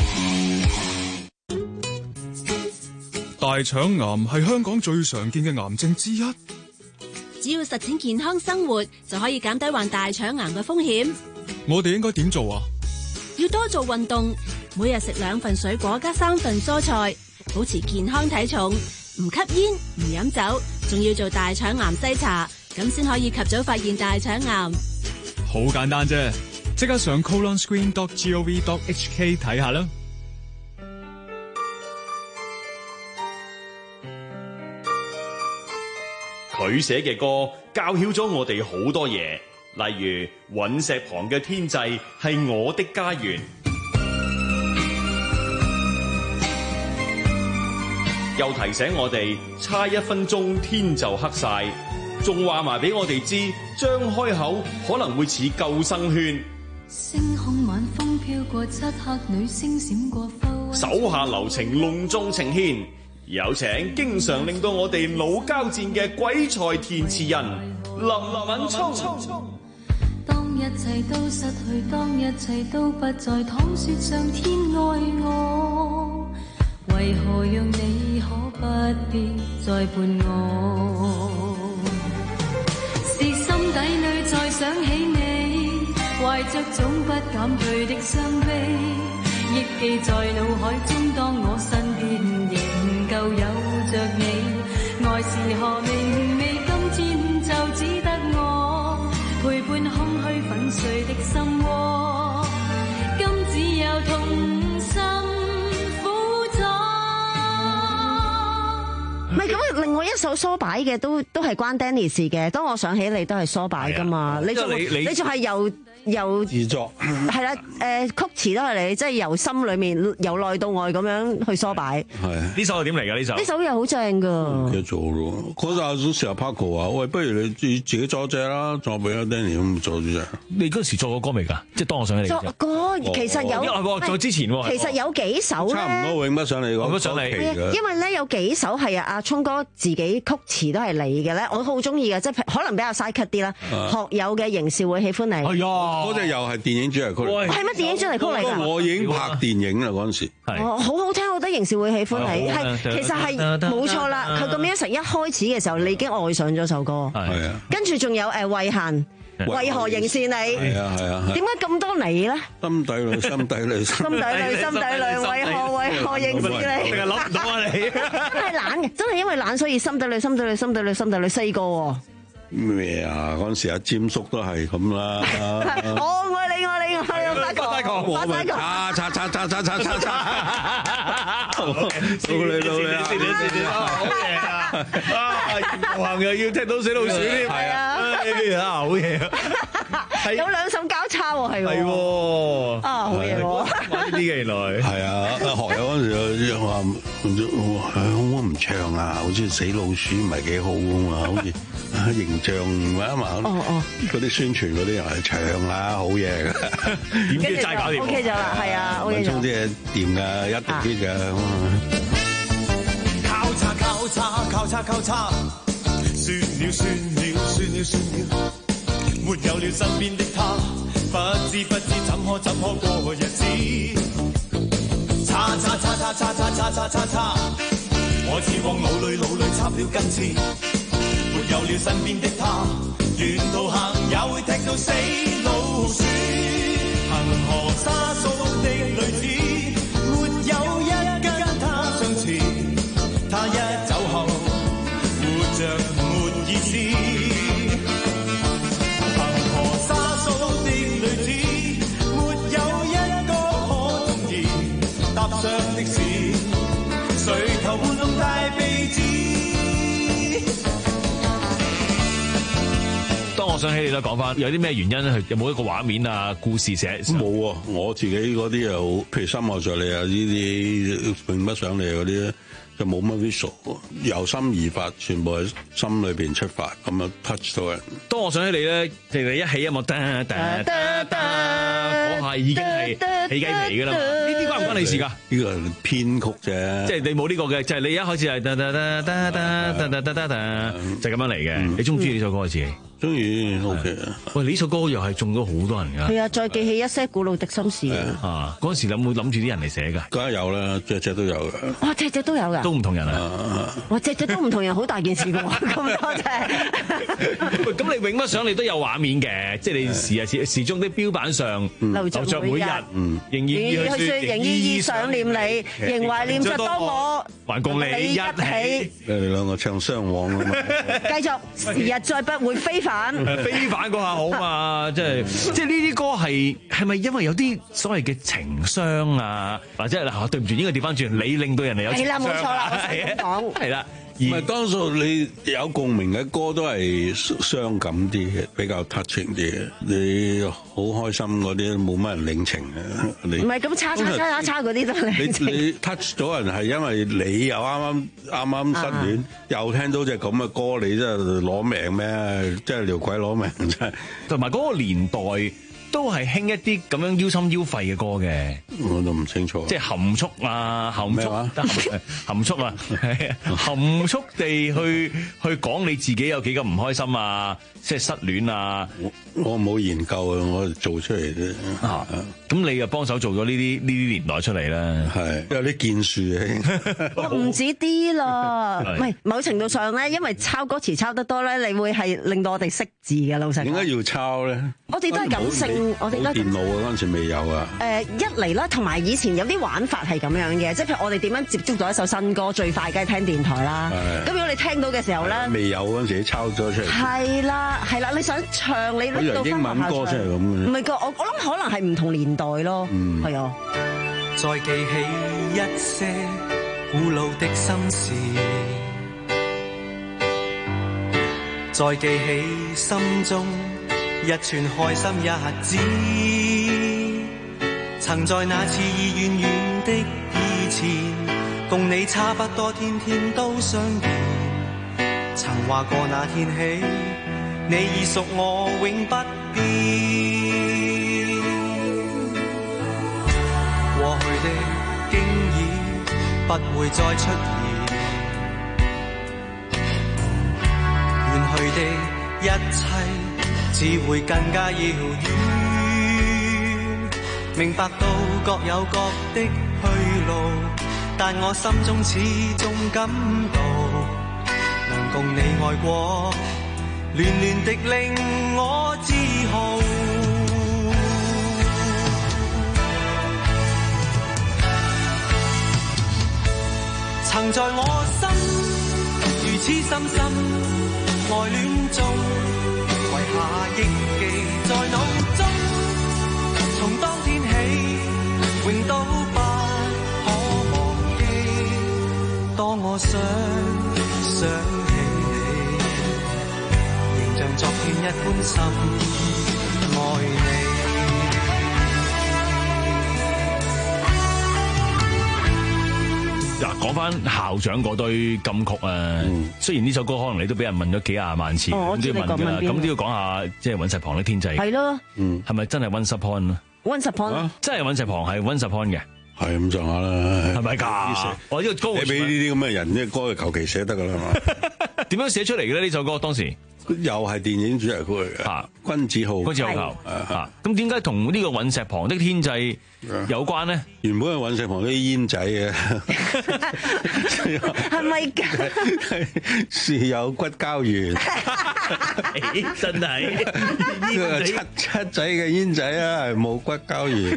大腸癌係香港最常見嘅癌症之一。 只要實踐健康生活，就可以減低患大腸癌嘅風險。 我哋應該點做啊？ 要多做運動，每日食2份水果加3份蔬菜，保持健康體重，唔吸煙唔飲酒，仲要做大腸癌篩查，咁先可以及早發現大腸癌。 好簡單啫，即刻上 colonscreen.gov.hk 睇下啦。 佢寫嘅歌教曉咗我哋好多嘢，例如隕石旁嘅天際係我的家園，又提醒我哋差1分鐘天就黑晒，仲話埋俾我哋知張開口可能會似救生圈。 星空晚風飄過，漆黑女星閃過， 手下留情隆重呈獻，有請經常令到我哋腦交戰嘅鬼才填詞人林敏聰。 當一切都失去，當一切都不再，倘說上天愛我，為何讓你可不必再伴我？是心底裏再想起你，懷着總不減退的傷悲，憶記在腦海中，當我身邊仍舊有着你，愛是何明媚，今天就只得我陪伴空虛粉碎的心窩，今只有痛心苦楚。 唔係咁，另外一首梳擺嘅都係關 Danny 事嘅。當我想起你都係梳擺噶嘛，你仲係由自作係啦，曲詞都係你，即係由心裏面由內到外咁樣去梳擺。 係呢首係點嚟㗎？呢首又好正㗎。 唔記得咗咯，嗰陣時候 Paco 話：喂，不如你自己作隻啦，作俾阿 Danny 咁作咗隻。 你嗰時作過歌未㗎？即係當我想起你。 作歌其實有， 在之前喎。 其實有幾首咧， 差唔多永不上嚟講， 上嚟。 因為咧有幾首係阿聰哥自己曲詞都係你嘅咧，我好中意嘅，即係可能比較嘥 cut 啲啦。學友嘅仍是會喜歡你。 係啊，嗰隻又係電影主題曲。 係乜電影主題曲嚟㗎？ 我已經拍電影啦嗰陣時。 好好聽，我覺得仍是會喜歡你。係其實係冇錯啦，佢個 music 一開始嘅時候，你已經愛上咗首歌。 係啊。跟住仲有慧嫻。為何仍是你？係啊係啊！點解咁多你咧？ 心底裏，心底裏， 心底裏，心底裏，為何仍是你？ 你係諗唔到啊你！ 真係懶嘅，真係因為懶，所以心底裏，心底裏，心底裏，心底裏4個喎。 咩啊？嗰陣時阿詹叔都係咁啦。 我愛你，愛你，愛你，發哥， 我咪叉。到你啊！ 好嘢啊！行又要踢到死老鼠添，係啊！好嘢啊！ 有2首交叉喎，係喎。啊，好嘢喎！ 玩呢啲嘅原來係啊！學友嗰陣時話可唔可唔唱啊？好似死老鼠唔係幾好啊嘛，好似形象啊嘛。嗰啲宣傳嗰啲人係唱啊，好嘢㗎。 點知齋搞掂 ？OK 咗啦，係啊，OK 咗。 啲嘢掂㗎，一定啲㗎。 交叉，算了，沒有了身邊的他，不知怎可過日子。叉，我似往腦裏插了根刺，沒有有了身邊的他，沿途行也會踢到死老鼠。行河沙數的女子，沒有一跟他相似。他一走後，活着沒意思。行河沙數的女子，沒有一個可中意。踏上的士，誰頭玩弄大鼻子。 當我想起你啦，講翻有啲咩原因咧？有冇一個畫面啊、故事寫？ 冇啊！我自己嗰啲又，譬如心愛着你啊，呢啲並不上嚟嗰啲咧，就冇乜 visual， 由心而發，全部喺心裏邊出發，咁樣 touch 到人。 當我想起你咧，你一起音樂，嗰下已經係起雞皮噶啦嘛。呢啲關唔關你事㗎？ 呢個係編曲啫， 即係你冇呢個嘅，就係你一開始係就咁樣嚟嘅。你中唔中意呢首歌自己？ 中意 OK 啊！ 喂，呢首歌又係中咗好多人㗎。 係啊，再記起一些古老的心事啊！嗰陣時有冇諗住啲人嚟寫㗎？ 梗係有啦，隻隻都有嘅。 哇，隻隻都有㗎， 都唔同人啊！ 哇，隻隻都唔同人，好大件事㗎喎！咁多隻。 喂，咁你永不想你都有畫面嘅，即係你時鐘的標板上留着每日，仍然要去説，仍依依想念你，仍懷念着當我還共你一起。 你哋兩個唱雙簧啊嘛！ 繼續，時日再不會非凡。 非凡嗰下好嘛，即係呢啲歌係咪因為有啲所謂嘅情傷啊，或者嗱對唔住，應該調翻轉，你令到人哋有情傷。係啦，冇錯啦，我想講係啦。 唔係多數你有共鳴嘅歌都係傷感啲嘅，比較 touching 啲嘅。你好開心嗰啲冇乜人領情嘅。 唔係咁叉嗰啲都領你 touch 咗人係因為你又啱啱失戀，又聽到隻咁嘅歌，你真係攞命咩？真係撩鬼攞命真係。 同埋嗰個年代都係興一啲咁樣腰心腰肺嘅歌嘅， 我都唔清楚。 即係含蓄啊，含蓄啊，含蓄地去講你自己有幾咁唔開心啊，即係失戀啊。 我冇研究啊，我做出嚟啫。 咁你又幫手做咗呢啲年代出嚟啦， 係有啲建樹嘅。 唔止啲咯，唔係某程度上咧，因為抄歌詞抄得多咧，你會係令到我哋識字嘅。老實講， 點解要抄咧？ 我哋都係感性，我哋都電腦啊，嗰陣時未有啊。 一嚟啦，同埋以前有啲玩法係咁樣嘅，即係譬如我哋點樣接觸到一首新歌，最快梗係聽電台啦。咁如果你聽到嘅時候咧， 未有嗰陣時抄咗出嚟。 係啦，你想唱你拎到英文歌出嚟咁嘅。 唔係個，我諗可能係唔同年代咯。係啊。 再記起一些古老的心事，再記起心中一串開心日子，曾在那次已遠遠的以前，共你差不多天天都相見，曾話過那天起，你已屬我永不變。過去的經已不會再出現，遠去的一切只會更加遙遠。明白到各有各的去路，但我心中始終感到，能共你愛過，暖暖的令我自豪。曾在我心如此深深愛戀中，遺下憶記在腦中，從當天起永都不可忘記。當我想起你，仍像昨天一般深愛你。 嗱，講翻校長嗰堆金曲啊，雖然呢首歌可能你都俾人問咗幾廿萬次，咁都要問㗎啦，咁都要講下即係隕石旁的天際。 係咯， 係咪真係 Once Upon 啊 ？Once Upon 真係隕石旁係 Once Upon 嘅， 係咁上下啦， 係咪㗎？我呢個歌你俾呢啲咁嘅人，呢個歌就求其寫得㗎啦嘛。 點樣寫出嚟嘅咧？呢首歌當時又係電影主題曲嚟嘅，君子號。 君子號球咁點解同呢個隕石旁的天際有關呢？ 原本係隕石旁啲煙仔嘅， 係咪㗎？ 樹有骨膠原， 真係七仔嘅煙仔啊，係冇骨膠原。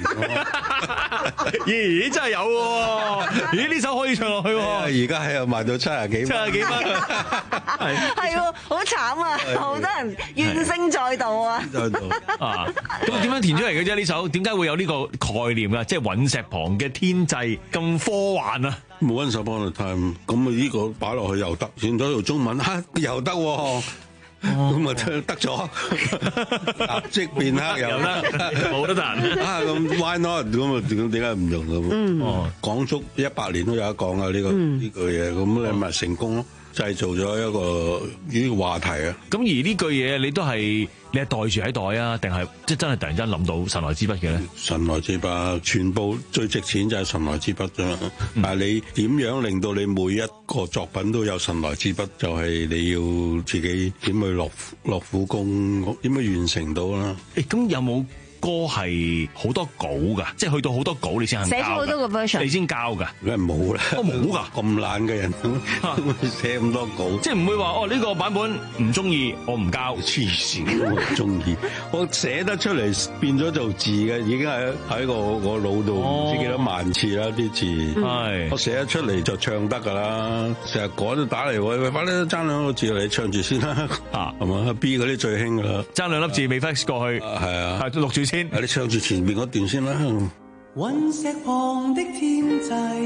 咦，真係有喎！咦，呢首可以唱落去喎！ 而家喺度賣到70幾蚊， 係喎，好慘啊！好多人怨聲載道啊！ 咁點樣填出嚟嘅啫？呢首點解會有呢個概念啊？即係隕石旁嘅天際咁科幻啊！ 冇 Once Upon a Time，咁啊呢個擺落去又得，轉咗做中文又得喎。咁啊得咗，立即變黑又得， 冇得彈啊！咁 why not？咁啊點解唔用咁？講足100年都有得講啊！呢句嘢，咁你咪成功咯，製造咗一個呢個話題啊！ 咁而呢句嘢你係袋住喺袋啊，定係即係真係突然間諗到神來之筆嘅咧？ 神來之筆，全部最值錢就係神來之筆啫嘛。但係你點樣令到你每一個作品都有神來之筆？就係你要自己點去落苦功，點樣完成到啦？ 咁有冇歌係好多稿㗎？即係去到好多稿你先肯交， 寫咗好多個 version， 你先交㗎？ 梗係冇啦， 冇㗎， 咁懶嘅人寫咁多稿， 即係唔會話呢個版本唔中意，我唔交。 黐線，我唔中意，我寫得出嚟變咗做字嘅，已經喺個腦度唔知幾多萬次啦啲字。係我寫得出嚟就唱得㗎啦，成日趕都打嚟喂，快啲爭兩個字你唱住先啦，係嘛？B 嗰啲最興㗎啦， 爭兩粒字未 fix 過去，係啊，錄住先。 你唱住前面嗰段先啦。 隕石旁的天際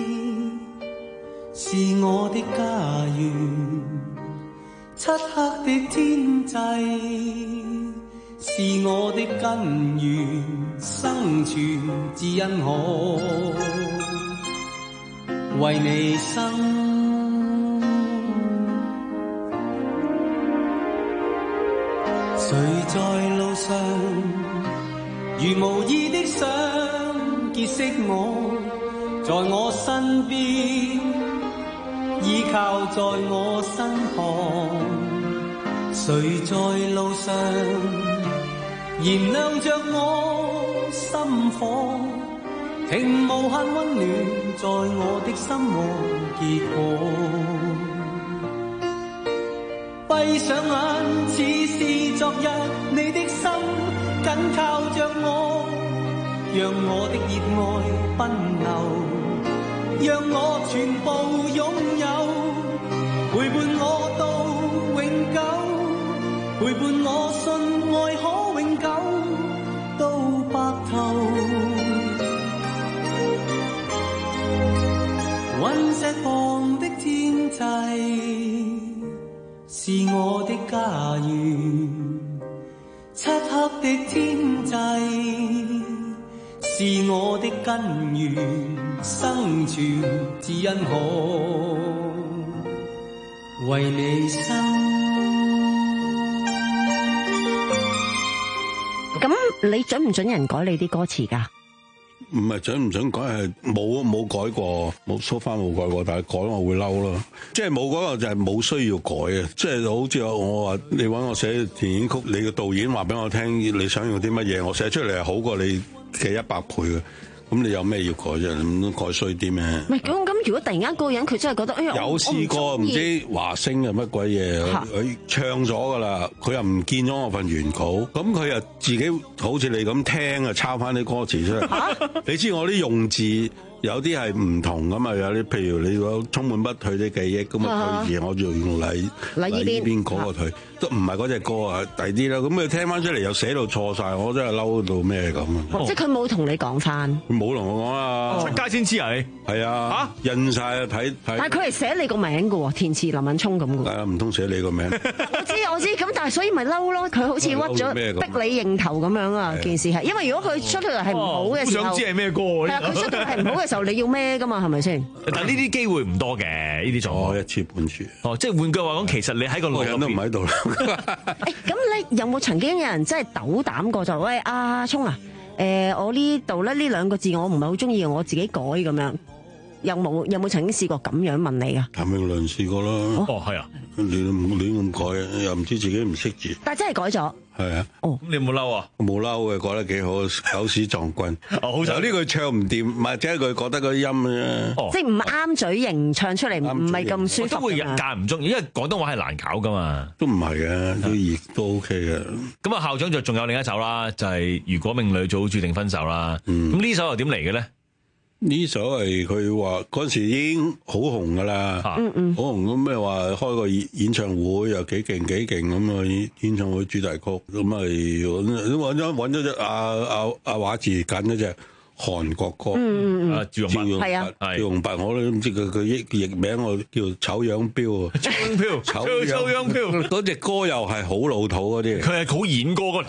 是我的家園，漆黑的天際是我的根源，生存只因可為你生。誰在路上如無意的想結識我，在我身邊，依靠在我身旁。誰在路上燃亮着我心火，聽無限溫暖在我的心窩結果。閉上眼似是昨日，你的心緊靠着我，讓我的熱愛奔流，讓我全部擁有，陪伴我到永久，陪伴我信愛可永久到白頭。隕石旁的天際是我的家園，漆黑的天際是我的根源，生存只因可為你生。 咁你準唔準人改你啲歌詞㗎？ 唔係準唔準改，係冇改過，冇so far冇改過，但係改我會嬲咯。即係冇改過就係冇需要改嘅。即係好似我話你揾我寫電影曲，你個導演話俾我聽你想用啲乜嘢，我寫出嚟係好過你嘅100倍嘅。咁你有咩要改啫？咁改衰啲咩？ 唔係咁，如果突然間嗰個人佢真係覺得，哎呀， 有試過唔知華星係乜鬼嘢，佢唱咗㗎啦，佢又唔見咗我份原稿，咁佢又自己好似你咁聽啊，抄翻啲歌詞出嚟。你知我啲用字有啲係唔同㗎嘛？有啲譬如你講充滿不退啲記憶咁啊，退字我就用禮呢邊嗰個退，都唔係嗰隻歌啊，第啲啦。咁佢聽翻出嚟又寫到錯晒，我真係嬲到咩咁啊！ 即係佢冇同你講翻， 佢冇同我講啊， 出街先知啊你。 係啊，印晒啊睇。 但係佢係寫你個名㗎喎，填詞林敏聰咁㗎。 係啊，唔通寫你個名？ 我知，咁但係所以咪嬲咯，佢好似屈咗逼你認頭咁樣啊！件事係，因為如果佢出嚟係唔好嘅時候， 想知係咩歌？係啊，佢出嚟係唔好嘅時候，你要咩㗎嘛？係咪先？ 但係呢啲機會唔多嘅，呢啲狀況一次半次。 即係換句話講，其實你喺個路人都唔喺度啦。 咁你有冇曾經有人真係鬥膽過就喂阿聰啊？我呢度咧呢2個字我唔係好中意，我自己改咁樣。有冇曾經試過咁樣問你啊？ 譚詠麟試過啦。 係啊， 亂咁改，又唔知自己唔識字。 但係真係改咗。 係啊。 咁你有冇嬲啊？ 冇嬲嘅，覺得幾好，狗屎撞棍。 好彩呢句唱唔掂，或者佢覺得個音咧， 即係唔啱嘴型，唱出嚟唔係咁舒服。 都會間唔中，因為廣東話係難搞噶嘛。 都唔係嘅，都亦都 OK 嘅。 咁啊，校長就仲有另一首啦，就係如果命裏早注定分手啦。咁呢首又點嚟嘅咧？ 呢首係佢話嗰陣時已經好紅噶啦，好紅咁咩話開個演唱會又幾勁咁啊！演唱會主題曲咁咪揾咗隻阿華字揀咗隻韓國歌，趙容弼，趙容弼我都唔知佢譯名我叫醜樣標啊，醜樣標嗰隻歌又係好老土嗰啲， 佢係好演歌嗰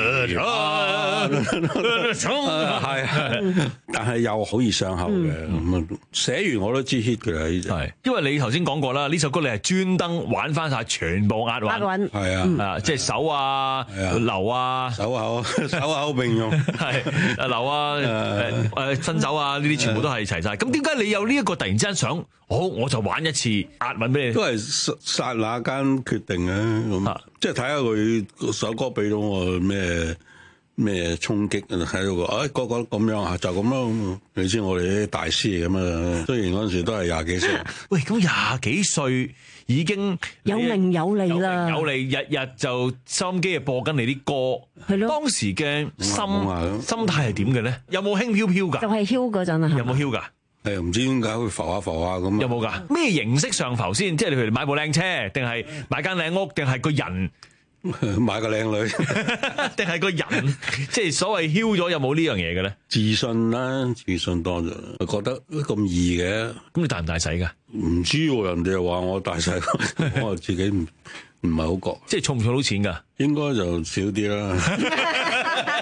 係，但係又好易上口嘅，咁啊寫完我都知 hit 嘅啦， 係，因為你頭先講過啦，呢首歌你係專登玩翻晒全部押韻， 係啊， 即係手啊、流啊、 手口並用， 係流啊。分手啊！呢啲全部都係齊晒。咁點解你有呢一個突然之間想，我就玩一次押韻俾你？ 都係剎那間決定嘅，咁即係睇下佢首歌俾到我咩衝擊喺度個個咁樣啊，就咁咯。你知我哋啲大師嚟㗎嘛？雖然嗰陣時都係廿幾歲。 喂，咁廿幾歲已經有名有利啦， 有利，日日就收音機啊播緊你啲歌。係咯，當時嘅心態係點嘅咧？有冇輕飄飄㗎？ 就係飄嗰陣啊！ 有冇飄㗎？ 係唔知點解會浮下咁。 有冇㗎？咩形式上浮先？即係你譬如買部靚車，定係買間靚屋，定係個人？ 買個靚女， 定係個人，即係所謂囂咗，有冇呢樣嘢嘅咧？ 自信啦，自信多咗，覺得咁易嘅。 咁你大唔大使噶？ 唔知喎，人哋又話我大使，我自己唔係好覺。 即係儲唔儲到錢噶？ 應該就少啲啦。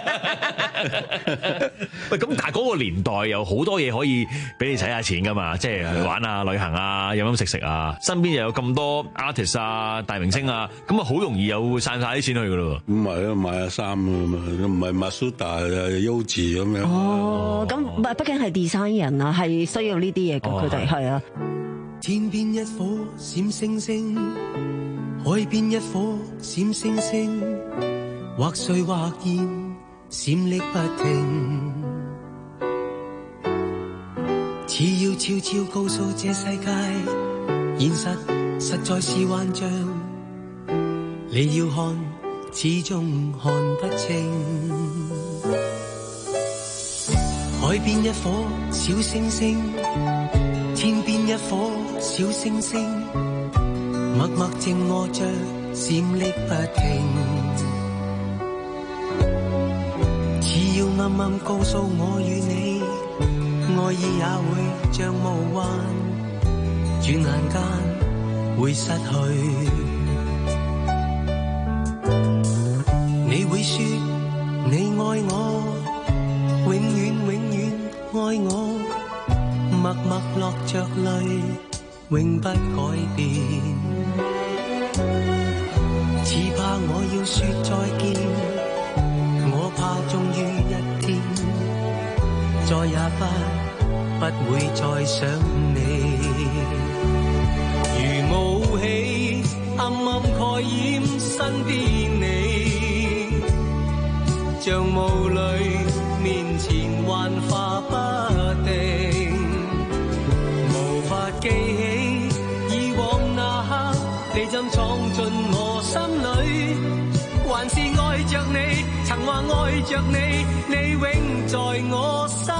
喂，咁但係嗰個年代有好多嘢可以俾你使下錢噶嘛，即係去玩啊、旅行啊、飲飲食食啊，身邊又有咁多 artist 啊、大明星啊，咁啊好容易又會散晒啲錢去噶咯。 唔係啊，買下衫啊嘛，唔係 Masuda 係 Uzi 咁樣。 哦，咁畢竟係 design 人啊，係需要呢啲嘢噶，佢哋係啊。 天邊一顆閃星星，海邊一顆閃星星，或碎或現，閃爍不停。只要悄悄告訴這世界，現實實在是幻象。你要看，始終看不清。海邊一顆小星星，天邊一顆小星星，默默靜臥着，閃爍不停。只要暗暗告訴我與你，愛意也會像夢幻，轉眼間會失去。你會說你愛我，永遠永遠愛我，默默落着淚，永不改變。只怕我要說再見，我怕終於一天再也不會再想你。如霧氣暗暗蓋掩身邊你，像霧裏面前幻化不定，無法記起以往那刻你怎闖進我心裏，還是愛着你，曾話愛着你，你永在我心。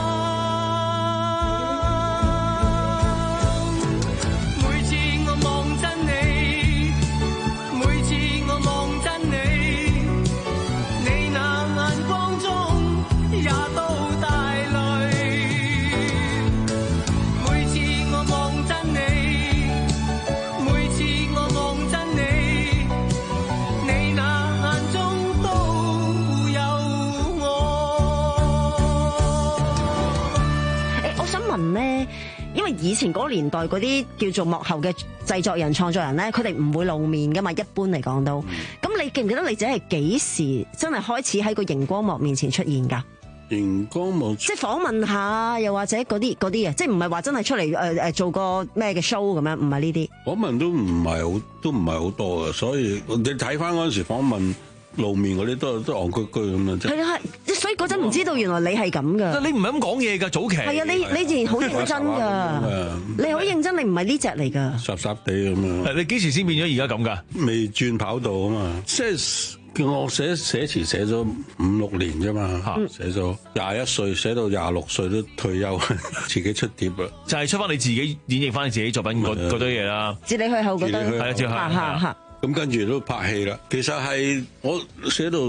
每次我望真你，每次我望真你，你那眼光中也都帶淚。每次我望真你，每次我望真你，你那眼中都有我。 我想問咧，因為以前嗰個年代嗰啲叫做幕後嘅製作人、創作人咧，佢哋唔會露面噶嘛，一般嚟講都。咁你記唔記得你自己係幾時真係開始喺個熒光幕面前出現㗎？ 熒光幕即係訪問下，又或者嗰啲嘅，即係唔係話真係出嚟做個咩嘅 show 咁樣，唔係呢啲訪問都唔係好多嘅，所以你睇翻嗰陣時訪問露面嗰啲都戇居居咁樣。 係啊，所以嗰陣唔知道原來你係咁噶。 你唔係咁講嘢㗎，早期係啊，你以前好認真㗎，你好認真，你唔係呢隻嚟㗎， 霎霎地咁樣。 你幾時先變咗而家咁㗎？ 未轉跑道啊嘛，即係叫我寫詞寫咗5-6年啫嘛，寫咗21歲寫到26歲都退休，自己出碟啦， 就係出翻你自己演繹翻你自己作品嗰堆嘢啦。 自你去後嗰堆係啊，照係。 咁跟住都拍戲啦。其實係我寫到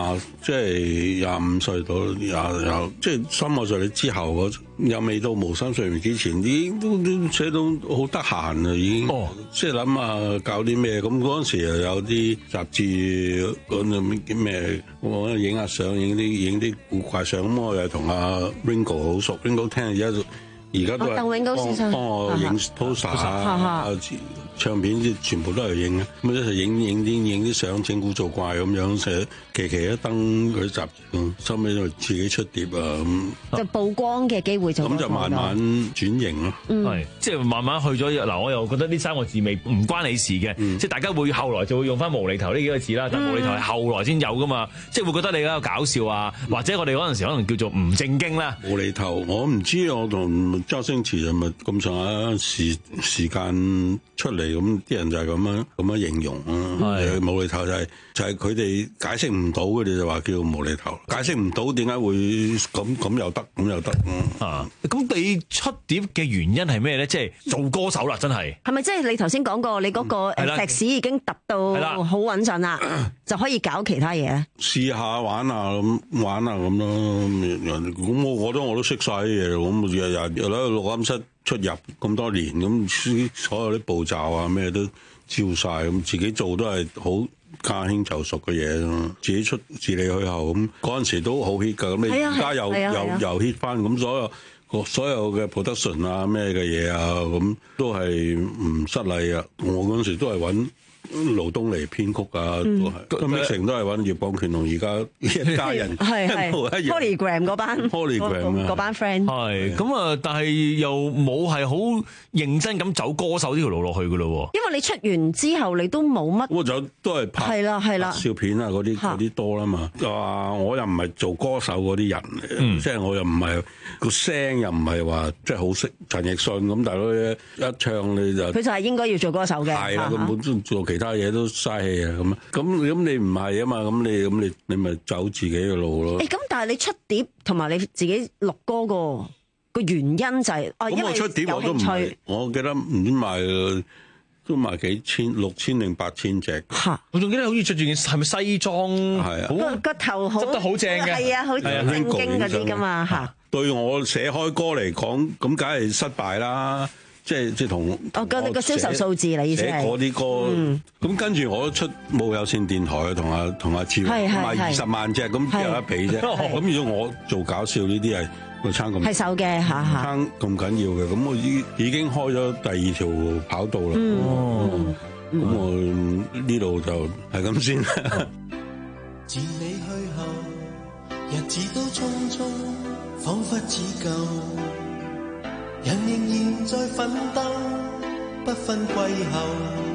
25歲到廿，即係3個歲之後，又未到無心睡眠之前，已經都寫到好得閒啦，已經。即係諗下搞啲咩，咁嗰陣時又有啲雜誌嗰啲咩，我影下相，影啲古怪相。咁我又同阿 Ringo 好熟 ，Ringo 聽而家都係鄧永高先生幫我影 poster 啊。唱片啲全部都係影嘅，咁一齊影啲相，整蠱做怪咁樣寫，期一登嗰啲雜誌，收尾就自己出碟啊咁。 就曝光嘅機會就咁就慢慢轉型咯。 係即係慢慢去咗嗱，我又覺得呢3個字未唔關你事嘅，即係大家會後來就會用翻無厘頭呢幾個字啦。但係無厘頭係後來先有噶嘛，即係會覺得你喺度搞笑啊，或者我哋嗰陣時可能叫做唔正經啦。 無厘頭，我唔知我同周星馳係咪咁上下時間出嚟。咁啲人就係咁樣形容啊，無厘頭就係佢哋解釋唔到，佢哋就話叫無厘頭，解釋唔到點解會咁又得，咁又得啊！咁你出碟嘅原因係咩咧？即係做歌手啦，真係。 係咪即係你頭先講過你嗰個石屎已經揼到好穩陣啦，就可以搞其他嘢咧？ 試下玩下咁咯。咁我覺得我都識晒啲嘢，咁日日喺錄音室出入咁多年，咁所有啲步驟啊咩都照晒，咁自己做都係好駕輕就熟嘅嘢咯。自己出自你去後，咁嗰陣時都好 hit 㗎。咁你而家又 hit 翻，咁所有嘅 production 啊咩嘅嘢啊，咁都係唔失禮啊。我嗰陣時都係揾盧東尼編曲啊，都係mixing都係揾葉廣權同而家一家人係 Polygram 嗰班 friend 係咁啊，但係又冇係好認真咁走歌手呢條路落去㗎咯。 因為你出完之後你都冇乜， 我就都係拍笑片啊嗰啲多啦嘛。我又唔係做歌手嗰啲人嚟，即係我又唔係個聲又唔係話即係好識陳奕迅咁，大佬一唱你就佢就係應該要做歌手嘅。 係啦，佢冇做其他嘢都嘥氣啊咁你唔係啊嘛，咁你咪走自己嘅路咯。 咁但係你出碟同埋你自己錄歌個原因就係因為我出碟我都唔係，我記得唔知都賣幾千，6000定8000隻。 我仲記得好似着住件係咪西裝？係啊， 個頭好執得好正嘅， 係啊，好正經嗰啲噶嘛嚇。 對我寫開歌嚟講，咁梗係失敗啦。即係同你個銷售數字你意思係寫嗰啲歌，咁跟住我都出冇有線電台同阿志賣20萬隻，咁有得比啫。咁如果我做搞笑呢啲係個撐咁係瘦嘅撐咁緊要嘅，咁我已經開咗第2條跑道啦。咁我呢度就係咁先啦。 自你去後，日子都匆匆，彷彿似舊。人仍然在奮鬥，不分歸後。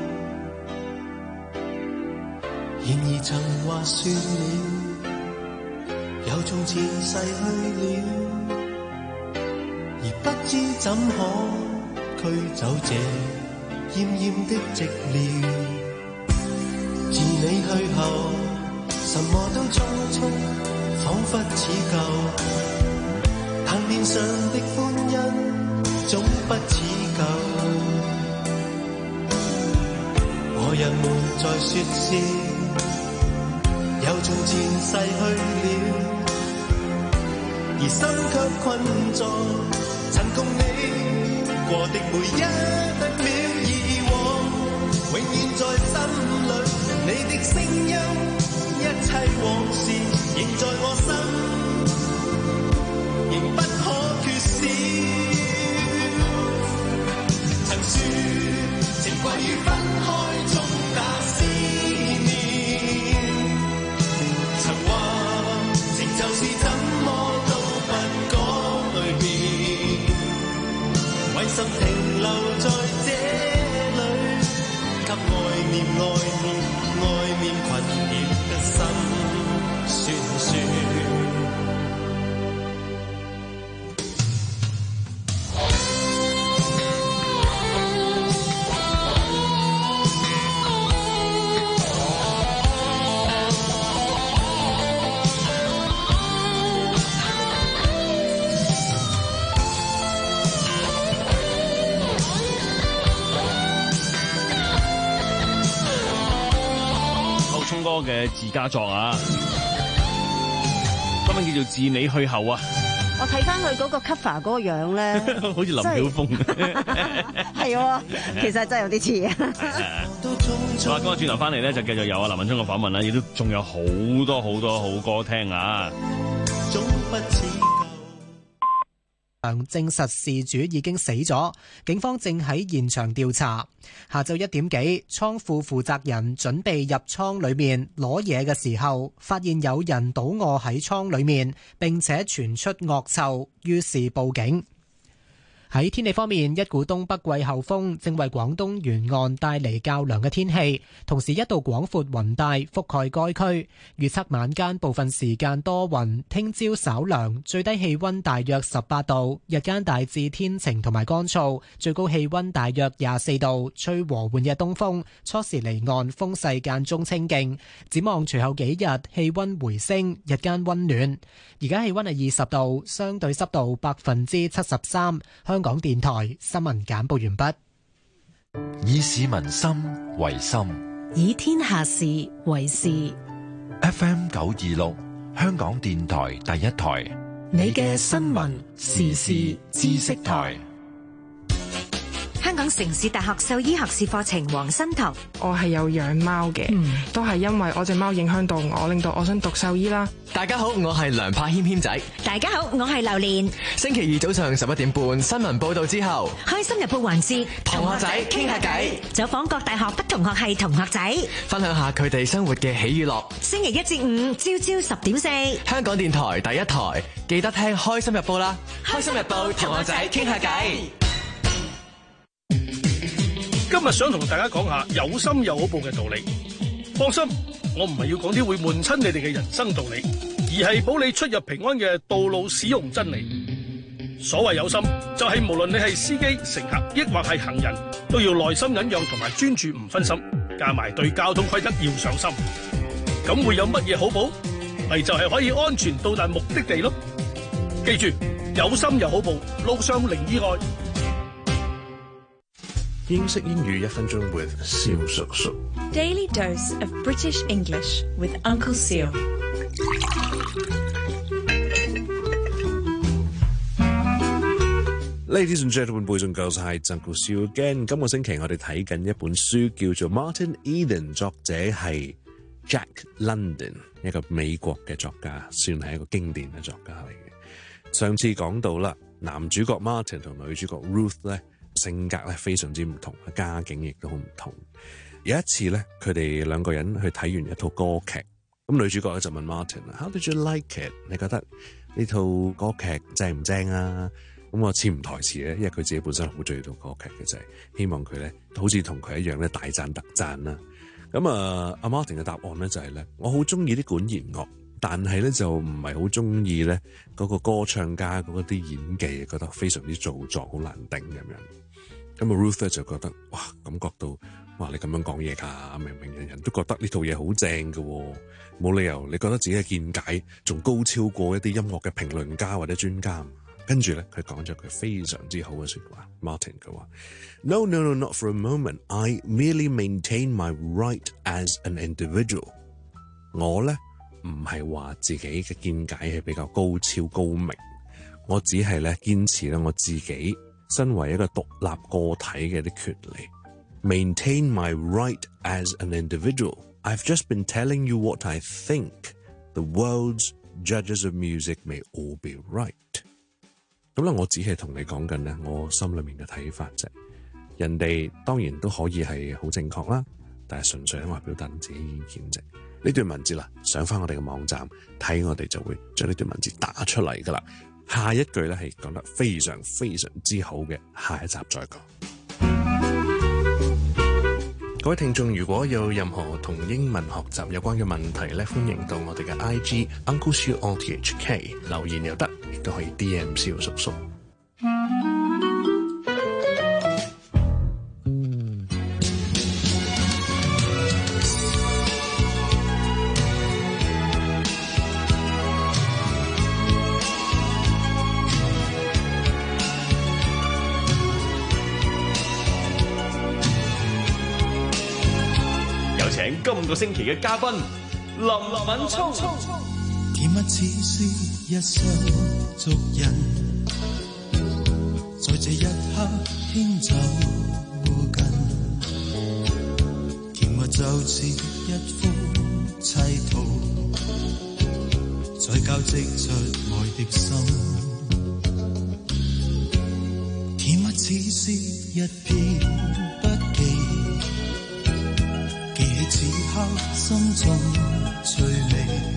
然而曾話算了，有從前逝去了，而不知怎可驅走這奄奄的寂寥。自你去後，什麼都匆匆，彷彿似舊，但面上的歡欣總不似舊，和人們在說笑，有從前逝去了，而心卻困在曾共你過的每一秒，以往永遠在心裏，你的聲音，一切往事仍在我心，仍不可缺少。說情掛於分開中那思念，曾話情就是怎麼都心停留在這裏，給外面困擾的心算算。 聰哥嘅自家作啊，歌名叫做《自你去後》啊。 我睇翻佢嗰個 cover 嗰個樣咧， 好似林曉峰。 係喎，其實真係有啲似啊。 好啦，咁我轉頭翻嚟咧，就繼續有林敏驄嘅訪問啦，亦都仲有好多好歌聽啊。 證實事主已經死咗，警方正喺現場調查。下晝1點幾，倉庫負責人準備入倉裏面攞嘢嘅時候，發現有人倒卧喺倉裏面，並且傳出惡臭，於是報警。喺天氣方面，一股東北季候風正為廣東沿岸帶嚟較涼嘅天氣，同時一道廣闊雲帶覆蓋該區。預測晚間部分時間多雲，聽朝稍涼，最低氣溫大約18度，日間大致天晴同埋乾燥，最高氣溫大約24度，吹和緩嘅東風，初時離岸風勢間中清勁。展望隨後幾日氣溫回升，日間溫暖。而家氣溫係20度，相對濕度73%。香港電台新聞簡報完畢。 以市民心為心， 以天下事為事。 FM 926，香港電台第一台， 你嘅新聞時事知識台。 香港城市大學獸醫學士課程黃新彤， 我係有養貓嘅，都係因為我隻貓影響到我，令到我想讀獸醫啦。 大家好，我係梁柏謙謙仔。 大家好，我係榴蓮。 星期二早上11點半新聞報道之後， 開心日報環節， 同學仔傾下偈， 走訪各大學不同學系同學仔， 分享下佢哋生活嘅喜與樂。 星期1至5朝朝10.4， 香港電台第一台，記得聽開心日報啦！開心日報同學仔傾下偈。 今日想同大家講下有心有好報嘅道理。放心，我唔係要講啲會悶親你哋嘅人生道理，而係保你出入平安嘅道路使用真理。所謂有心，就係無論你係司機、乘客，抑或係行人，都要耐心忍讓同埋專注唔分心，加埋對交通規則要上心。咁會有乜嘢好報？咪就係可以安全到達目的地咯。記住，有心有好報，路上零意外。 英式英語1分鐘 with 蕭叔叔。 Daily dose of British English with Uncle Seal。 Ladies and gentlemen, boys and girls, hi, it's Uncle Seal again。今個星期我哋睇緊一本書，叫做 Martin Eden， 作者係 Jack London， 一個美國嘅作家，算係一個經典嘅作家嚟嘅。上次講到啦，男主角 Martin 同女主角 Ruth 咧，性格咧非常之唔同，家境亦都好唔同。有一次咧，佢哋兩個人去睇完一套歌劇，咁女主角咧就問 Martin，How did you like it？ 你覺得呢套歌劇正唔正啊？咁我潛台詞咧，因為佢自己本身好中意套歌劇嘅，就係希望佢咧好似同佢一樣咧大讚特讚啦。咁阿 Martin 嘅答案咧就係咧，我好中意啲管弦樂，但係咧就唔係好中意咧嗰個歌唱家嗰啲演技，覺得非常之做作，好難頂咁樣。咁 Ruth 就覺得哇，感覺到哇，你咁樣講嘢㗎，明明人人都覺得呢套嘢好正嘅，冇理由你覺得自己嘅見解仲高超過一啲音樂嘅評論家或者專家。跟住咧，佢講咗句非常之好嘅説話 ，Martin 佢話 ：No, no, no, not for a moment. I merely maintain my right as an individual。我咧唔係話自己嘅見解係比較高超高明，我只係咧堅持咧我自己身為一個獨立個體嘅啲權利。Maintain my right as an individual. I've just been telling you what I think. The world's judges of music may all be right。咁咧，我只係同你講緊咧，我心裏面嘅睇法啫。人哋當然都可以係好正確啦，但係純粹我係表達自己意見啫。呢段文字啦，上翻我哋嘅網站睇，我哋就會將呢段文字打出嚟噶啦。 下一句咧係講得非常非常之好嘅，下一集再講。各位聽眾，如果有任何同英文學習有關嘅問題咧，歡迎到我哋嘅 IG Uncle Siu RTHK 留言又得，亦都可以 DM 蕭叔叔。 今個星期嘅嘉賓林敏聰， 甜蜜似是一雙足印，在這一刻輕走近，甜蜜就似一幅砌圖，在交織出愛的心，甜蜜似是一篇筆記，此刻心中趣味，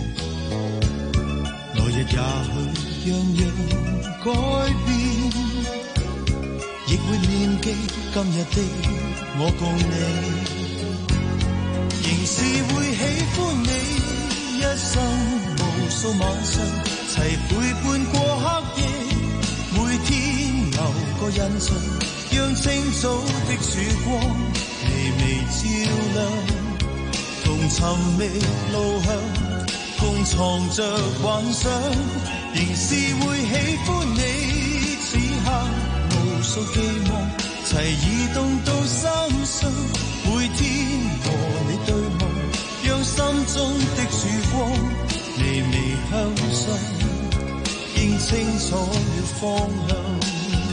來日也許樣樣改變，亦會念記今日的我共你，仍是會喜歡你，一生無數晚上齊陪伴過黑夜，每天留個印象，讓清早的曙光微微照亮，共尋覓路向，共藏着幻想，仍是會喜歡你。此刻無數寄望，齊移動到心上，每天和你對望，讓心中的曙光微微向上，認清楚了方向。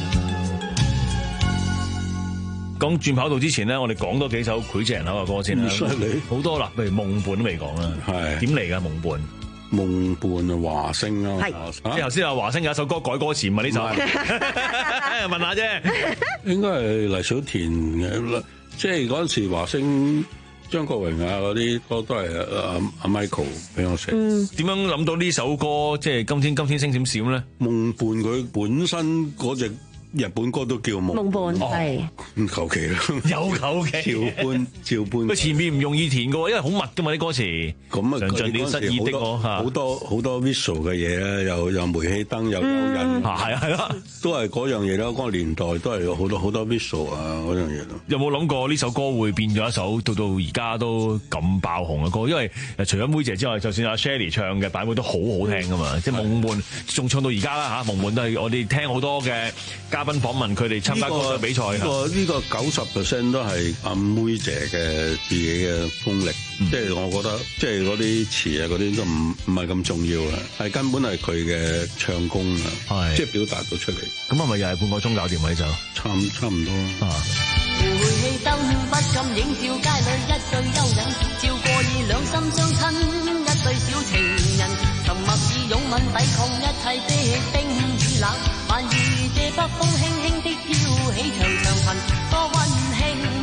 講轉跑道之前咧，我哋講多幾首膾炙人口嘅歌先啦。好多啦，譬如夢伴都未講啦。係點嚟㗎夢伴？ 夢伴啊，華星啊， 即係頭先話華星有一首歌改歌詞唔係呢首，問下啫。 應該係黎小田嘅，即係嗰陣時華星、張國榮啊嗰啲歌都係阿 Michael 俾我寫。 點樣諗到呢首歌？即係今天星閃閃咧？ 夢伴佢本身嗰隻日本歌都叫夢伴，係求其啦， 有求其照搬。 佢前面唔容易填嘅喎，因為好密㗎嘛啲歌詞。 咁啊， 常盡了失意的我好多 visual 嘅嘢咧，又煤氣燈，又有人， 係啦， 都係嗰樣嘢啦。嗰個年代都係有好多 visual 啊嗰樣嘢咯。 有冇諗過呢首歌會變咗一首到而家都咁爆紅嘅歌？因為除咗妹姐之外，就算阿 Shelly 唱嘅版本都好好聽㗎嘛。即係夢伴仲唱到而家啦嚇，夢伴都係我哋聽好多嘅嘉賓訪問佢哋參加過比賽。 呢個90% 都係阿妹姐嘅自己嘅功力。即係我覺得，即係嗰啲詞啊嗰啲都唔係咁重要啊，係根本係佢嘅唱功啊，即係表達到出嚟。 咁係咪又係半個鐘搞掂咪就？ 差唔多啊。 煤氣燈不禁映照街裏一對幽人，照過以兩心相親一對小情人，沉默以擁吻抵抗一切的冰與冷，萬遇這北風輕輕的飄起長長裙，多溫馨。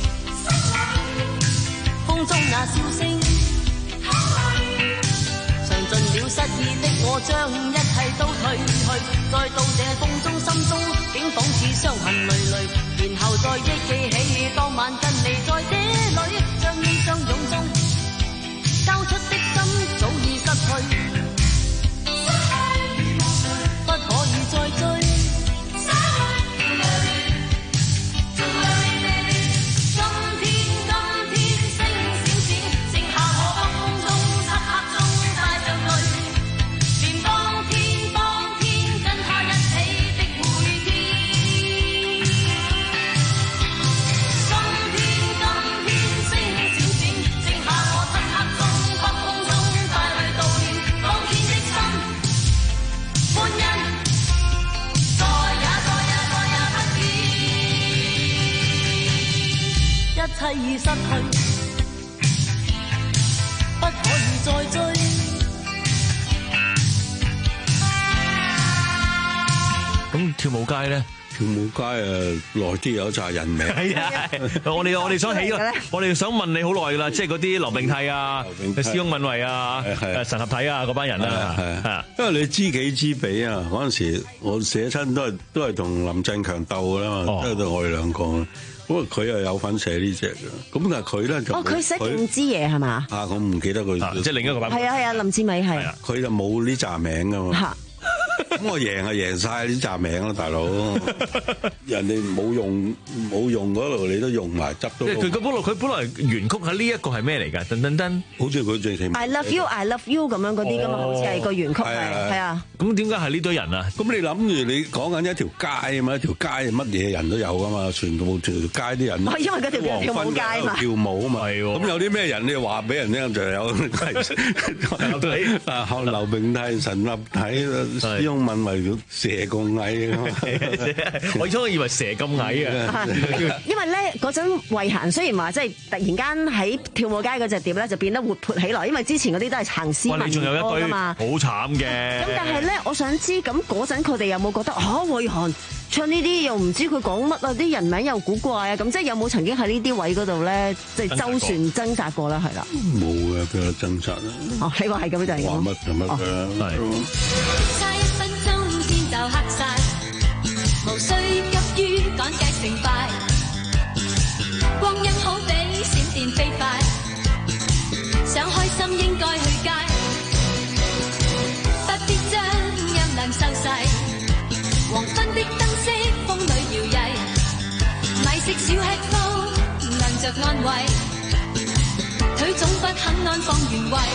風中那笑聲，嘗盡了失意的我，將一切都退去，再到這風中心中，竟仿似傷痕累累，然後再憶記起當晚跟你在這裏，將衣相擁中，交出的心早已失去，不可以再追。一切已失去，不可以再追。 咁跳舞街咧， 跳舞街耐啲有紮人名。 係啊，我哋想起我哋想問你好耐㗎啦，即係嗰啲劉並蒂啊、施翁敏慧啊、神合體啊嗰班人啦，係啊， 因為你知己知彼啊，嗰陣時我寫親都係同林振強鬥㗎啦嘛，都係我哋兩個。不過佢又有份寫呢隻嘅，咁但係佢咧就佢寫勁之嘢係嘛？ 啊，我唔記得佢， 即係另一個版本。 係啊，林志美係。 佢就冇呢紮名㗎嘛。咁我贏就贏晒呢紮名啦，大佬。人哋冇用嗰度，你都用埋執到。 佢本來原曲喺呢一個係咩嚟㗎？噔噔噔， 好似佢最起碼 I love you, I love you 咁樣嗰啲㗎嘛，好似係個原曲係啊。 咁點解係呢堆人啊？ 咁你諗住你講緊一條街啊嘛，一條街乜嘢人都有㗎嘛，全部條街啲人。 因為嗰條叫跳舞街嘛。 跳舞啊嘛。 係喎。 咁有啲咩人你話俾人聽就有劉並蒂、神合體、施翁敏慧蛇咁矮啊！ 我初以為蛇咁矮啊！ 因為咧嗰陣慧嫻雖然話即係突然間喺跳舞街嗰隻碟咧就變得活潑起來，因為之前嗰啲都係行詩文歌㗎嘛， 好慘嘅。 咁但係咧，我想知咁嗰陣佢哋有冇覺得慧嫻唱呢啲又唔知佢講乜啊？啲人名又古怪啊！咁即係有冇曾經喺呢啲位嗰度咧，即係周旋掙扎過啦？係啦， 冇嘅，佢有掙扎啦。 哦，你話係咁就係咁。 話乜就乜㗎啦。 差1分鐘天就黑晒，無需急於趕計成敗，光陰好比閃電飛快，想開心應該去街，不必將音量收細，黃昏的燈飾風裏搖曳，米色小吃鋪能着安慰，腿總不肯安放原位，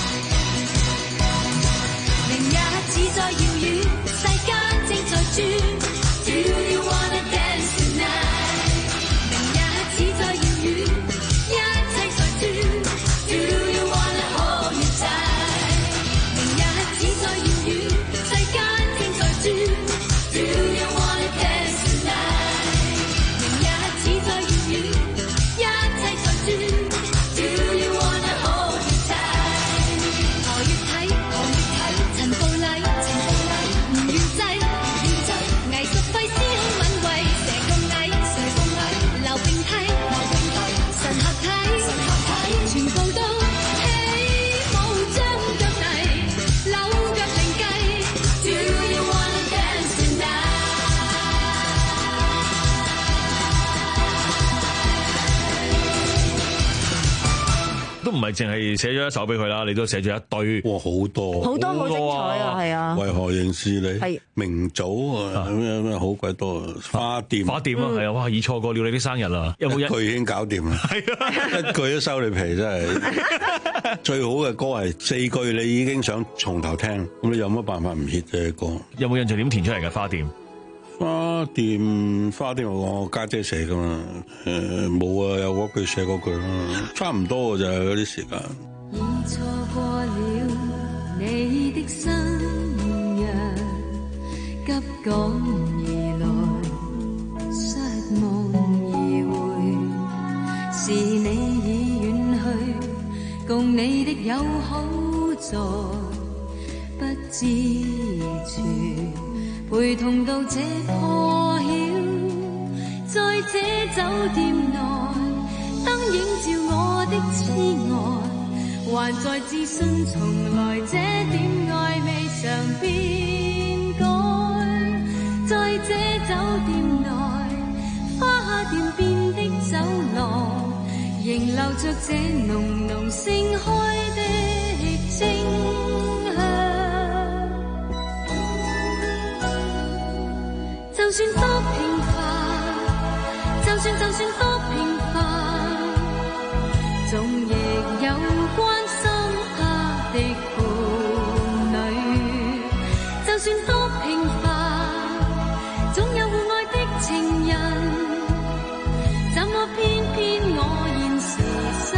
明日只在遙遠，世間正在轉。Do you wanna dance tonight？ 明日只在遙遠，一切在轉。Do you wanna hold me tight？ 明日只在遙遠，世間正在轉。Do you wanna dance tonight？ 明日只在遙遠，一切在轉。Do you wanna hold me tight？ 何月睇？陳步禮，唔願制，藝術費施翁敏慧，蛇咁矮，劉並蒂，神合體，全部都起舞將腳泥，扭腳另計。Do you wanna dance tonight？ 都唔係淨係寫咗一首俾佢啦，你都寫咗一堆， 哇，好多好精彩啊，係啊！ 為何認識你？ 係明早啊，咩好鬼多啊！花店啊，係啊，哇！已錯過了你啲生日啦，有冇一句已經搞掂啦？係啊，一句都收你皮，真係最好嘅歌係4句，你已經想從頭聽，咁你有乜辦法唔 hit 嘅歌？ 有冇印象點填出嚟嘅花店？ 花店我家姐寫噶嘛，冇啊，有嗰句寫嗰句啦，差唔多嘅就係嗰啲時間。 已錯過了你的生日，急趕而來，失夢而回，是你已遠去，共你的友好在不知處。陪同到這破曉，在這酒店內，燈映照我的痴愛，還在自信從來這點愛未嘗變改。在這酒店內，花店邊的走廊，仍留着這濃濃盛開的清香。就算多平凡，就算多平凡，總亦有關心他的伴侶。就算多平凡，總有互愛的情人，怎麼偏偏我現時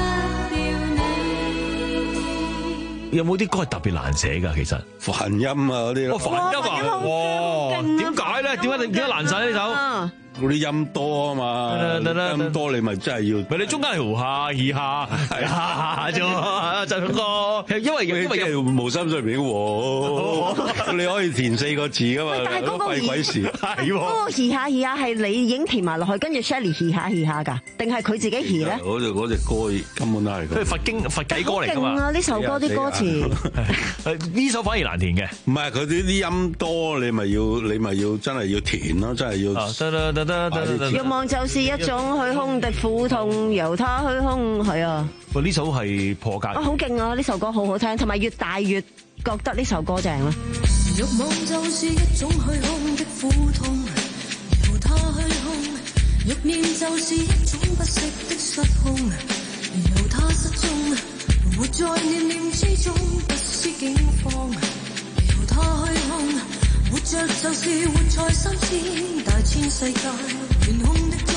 失掉你？ 有冇啲歌係特別難寫㗎？其實梵音啊嗰啲咯， 梵音啊，哇！點解咧？點解難寫呢首？ 嗰啲音多啊嘛，音多你咪真係要。 你中間係胡下、二下、下啫嘛，就個因為有無心睡眠喎，你可以填4個字噶嘛， 但係嗰個廢鬼事係喎。嗰個二下係你已經填埋落去，跟住 Shirley 二下㗎，定係佢自己二咧？ 嗰隻歌根本都係佢佛偈歌嚟㗎嘛。 勁啊！呢首歌啲歌詞， 呢首反而難填嘅。 唔係佢啲音多，你咪要真係要填咯，真係要。 欲望就是一種虛空的苦痛，由它虛空係啊。 喂，呢首係破格。 好勁啊！呢首歌好好聽，同埋越大越覺得呢首歌正啦。 欲望就是一種虛空的苦痛，由它虛空；欲念就是一種不息的失控，由它失蹤。活在念念之中，不思境況，由它虛空。活着就是活在三千大千世界懸空的鐘。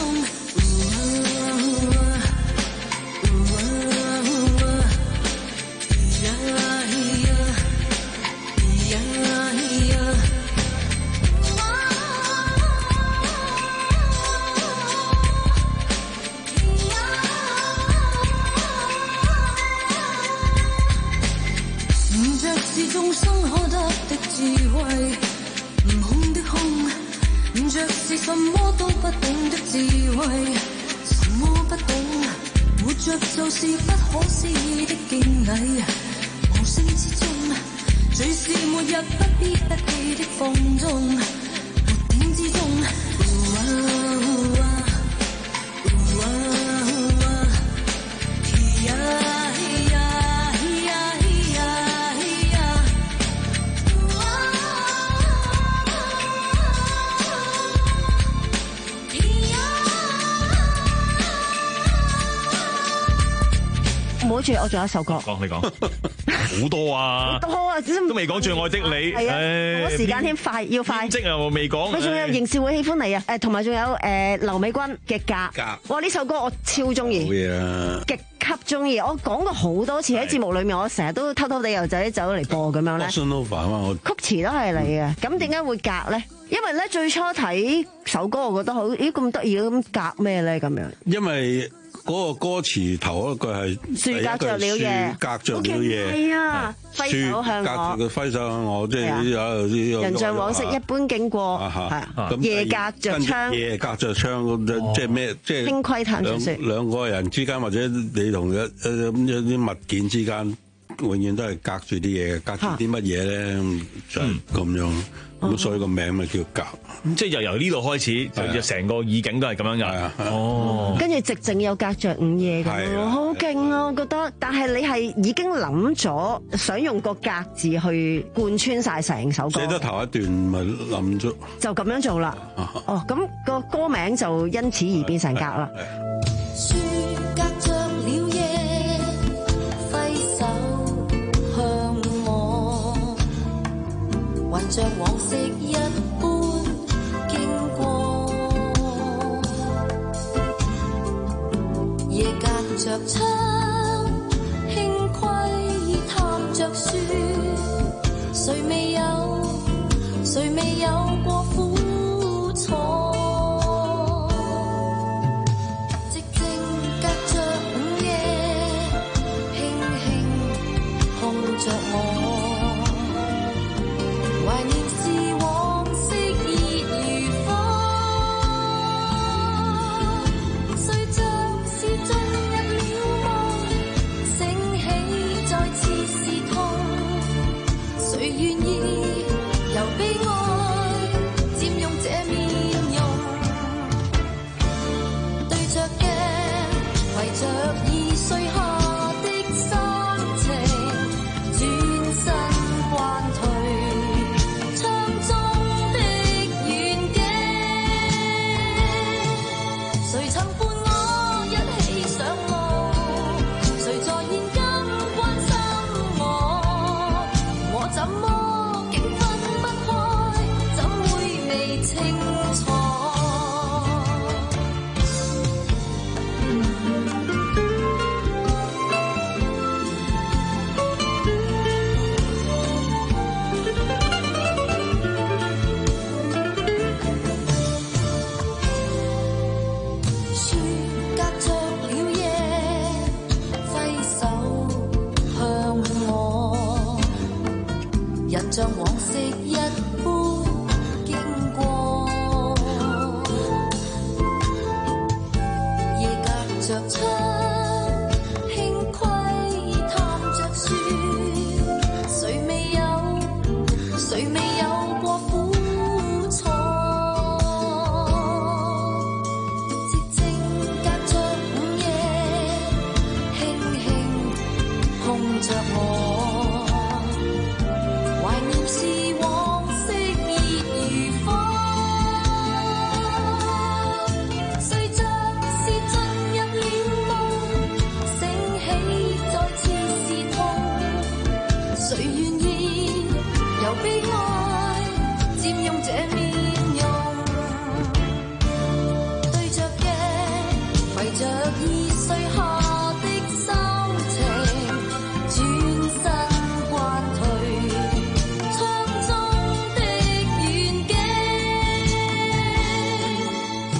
悟着是眾生可得的智慧，悟空的空，悟着是什麼都不懂的智慧，什麼不懂，活着就是不可思議的敬禮，無聲之中，最是末日不必不棄的放縱，沒頂之中。 唔好住，我仲有一首歌。 你講好多啊， 好多啊， 都未講最愛的你。 係啊，我時間添快，要快。 即啊，我未講。 佢仲有刑事會喜歡你啊，同埋仲有劉美君嘅格。哇！呢首歌我超中意， 好嘢啊， 極級中意。我講過好多次喺節目裏面，我成日都偷偷地又走嚟播咁樣咧。 曲詞都係你嘅，咁點解會格咧？因為咧最初睇首歌，我覺得好咦咁得意咁格咩咧咁樣？ 因為嗰個歌詞頭一句係樹隔着了夜， 隔着了夜， 係啊，揮手向我， 揮手向我，即係人像往昔一般經過，係夜隔着窗， 夜隔着窗，即係咩？即係輕窺探着說， 兩個人之間或者你同一啲物件之間，永遠都係隔住啲嘢，隔住啲乜嘢咧？就係咁樣。咁所以個名咪叫格， 即係由呢度開始，就成個意境都係咁樣㗎。哦， 跟住寂靜又隔着午夜咁咯，好勁啊！我覺得，但係你係已經諗咗，想用個格字去貫穿晒成首歌。 寫得頭一段咪諗咗， 就咁樣做啦。哦，咁個歌名就因此而變成格啦。 樹隔着了夜，揮手向我，還像往昔一般經過，夜隔着窗，輕窺探着書，誰未有過苦楚？寂靜隔着午夜，輕輕碰着我。懷念是往昔熱如火，誰像是進入了夢，醒起再次是痛，誰願意由悲哀佔用這面容？對着鏡，圍着已碎下的心情，轉身關退。誰曾伴我一起上路？誰在現今關心我？我怎麼竟分不開？怎會未清楚？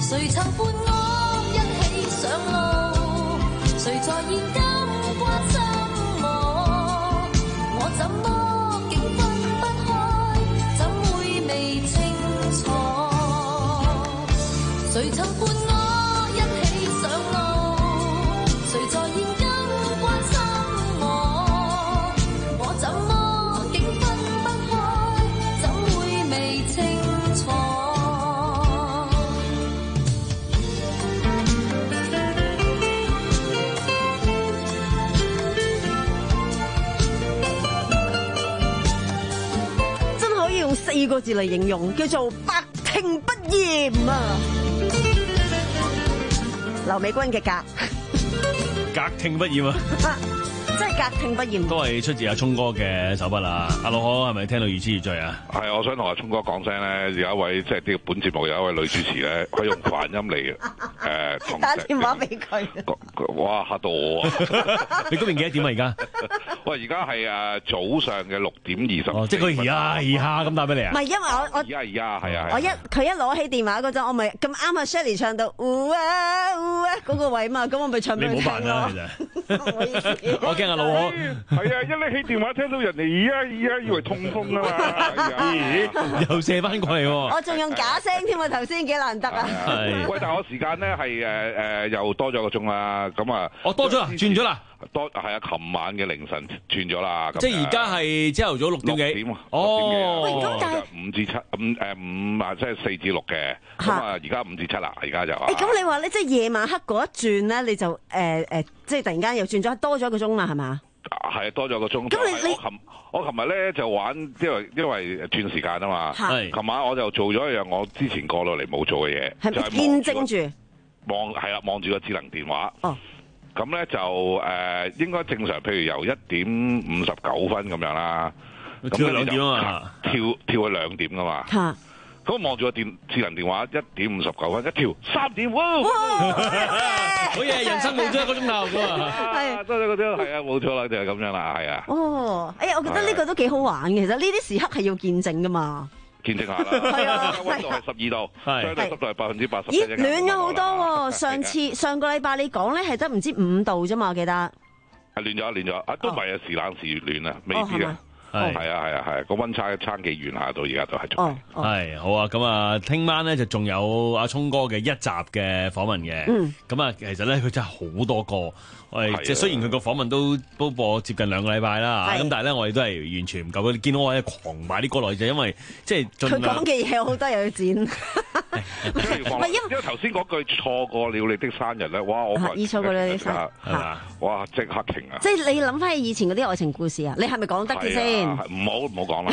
誰曾伴我一起上路？誰在現今關心我？我怎麼竟分不開？怎會未清楚？誰曾伴我一起上路？誰在現今關心我？我怎麼竟分不開？怎會未清楚？ 真可以用4個字嚟形容，叫做百聽不厭啊！劉美君嘅隔聽不厭啊！ 真係隔聽不厭， 都係出自阿聰哥嘅手筆啦。阿老可係咪聽到如痴如醉啊？ 係，我想同阿聰哥講聲咧，有一位即係呢個本節目有一位女主持咧，佢用梵音嚟嘅， 打電話俾佢。 哇！嚇到我啊！ 你嗰邊幾多點啊？而家？ 喂，而家係早上嘅6點20。 即係佢而家咁打俾你啊？ 唔係，因為我而家係啊！ 佢一攞起電話嗰陣，我咪咁啱阿 Shirley 唱到嗰個位嘛，咁我咪唱俾佢聽咯。 你冇辦啦，其實。我驚阿老可係啊！一拎起電話聽到人哋而家以為痛風啊嘛， 又射翻過嚟喎。 我仲用假聲添啊！頭先幾難得啊！ 喂，但係我時間咧係又多咗個鐘啦，咁啊， 我多咗啦，轉咗啦。 多係啊！琴晚嘅凌晨轉咗啦， 即係而家係朝頭早6點幾。哦， 喂，咁但係 5至7，5啊，即係4至6嘅。咁啊，而家5至7啦，而家就。 咁你話咧，即係夜晚黑嗰一轉咧，你就即係突然間又轉咗多咗一個鐘啦，係嘛？ 係多咗個鐘。咁我琴日咧就玩，因為轉時間啊嘛。係。琴晚我就做咗一樣我之前過落嚟冇做嘅嘢，就係見證住望住個智能電話。 哦。 咁咧就應該正常，譬如由1點59分咁樣啦， 跳2點啊嘛， 跳去2點噶嘛。嚇！咁望住個智能電話1點59分，一跳3點，哇！ 好嘢，人生冇咗1個鐘頭㗎嘛。 係，多咗嗰啲係啊，冇錯啦，就係咁樣啦，係啊。 哦，哎呀，我覺得呢個都幾好玩嘅，其實呢啲時刻係要見證噶嘛。 見證下啦，係啊，溫度係12度，相對濕度係80%。 咦，暖咗好多喎！上個禮拜你講咧係得唔知5度啫嘛，我記得。 係暖咗，啊都唔係啊，時冷時暖啊，未必啊。係啊，個溫差幾遠下到而家都係仲係好啊！咁啊，聽晚咧就仲有阿聰哥嘅1集嘅訪問嘅。咁啊，其實咧佢真係好多個。我哋即係雖然佢個訪問都播接近2個禮拜啦，咁但係咧我哋都係完全唔夠。你見到我係狂買啲歌落去，就因為即係佢講嘅嘢好多又要剪。 因為頭先嗰句錯過了你的生日咧，哇！我錯過了你的生日係嘛？哇！即刻停啊！ 即係你諗翻起以前嗰啲愛情故事啊，你係咪講得嘅先？ 唔好講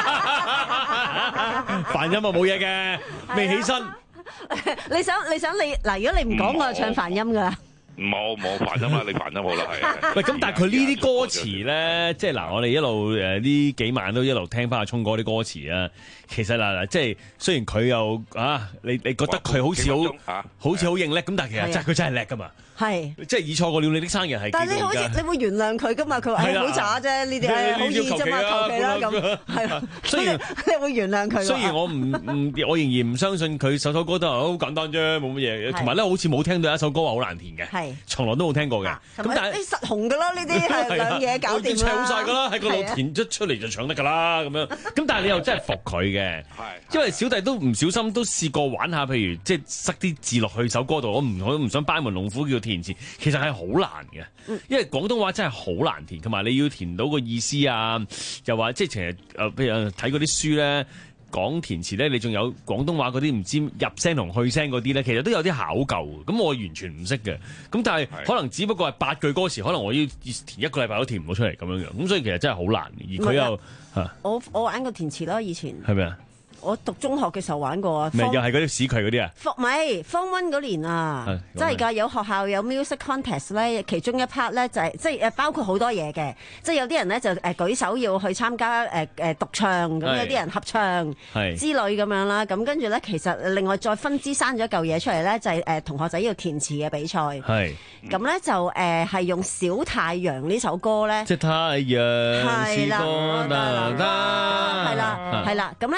啦。 梵音啊冇嘢嘅，未起身。 你想嗱，如果你唔講，我就唱梵音噶啦。 冇梵音啦，你梵音好啦，係。 喂，咁但係佢呢啲歌詞咧，即係嗱，我哋一路呢幾晚都一路聽翻阿聰哥啲歌詞啊。其實嗱，即係雖然佢又你覺得佢好似好認叻咁，但係其實佢真係叻噶嘛。係，即係以錯過了你的生日係。 但係你好似你會原諒佢噶嘛？佢話好渣啫，呢啲係好易啫嘛，求其啦咁。係啊，雖然你會原諒佢。 雖然我我仍然唔相信佢首歌都係好簡單啫，冇乜嘢。同埋咧，好似冇聽到一首歌話好難填嘅。係。從來都冇聽過嘅，咁但係實紅噶啦，呢啲係兩嘢搞掂啦， 唱晒噶啦，喺個腦填出嚟就唱得噶啦，咁樣。咁但係你又真係服佢嘅，因為小弟都唔小心都試過玩下，譬如即係塞啲字落去首歌度，我唔想班門弄斧叫填詞，其實係好難嘅，因為廣東話真係好難填，同埋你要填到個意思啊，又話即係其實譬如睇嗰啲書咧。講填詞咧，你仲有廣東話嗰啲唔知入聲同去聲嗰啲咧，其實都有啲考究。咁我完全唔識嘅。咁但係可能只不過係8句歌詞，可能我要填1個禮拜都填唔到出嚟咁樣樣。咁所以其實真係好難。而佢又我玩過填詞啦，以前係咪啊？ 我讀中學嘅時候玩過啊， 又係嗰啲市渠嗰啲啊？ 唔係Form 1嗰年啊，真係㗎，有學校有 music contest 咧，其中一 part 咧就係即係包括好多嘢嘅，即係有啲人咧就舉手要去參加獨唱，咁有啲人合唱之類咁樣啦，咁跟住咧其實另外再分支生咗一嚿嘢出嚟咧，就係同學仔要填詞嘅比賽。係咁咧就係用小太陽呢首歌咧，即係太陽係啦，係啦，咁咧就你要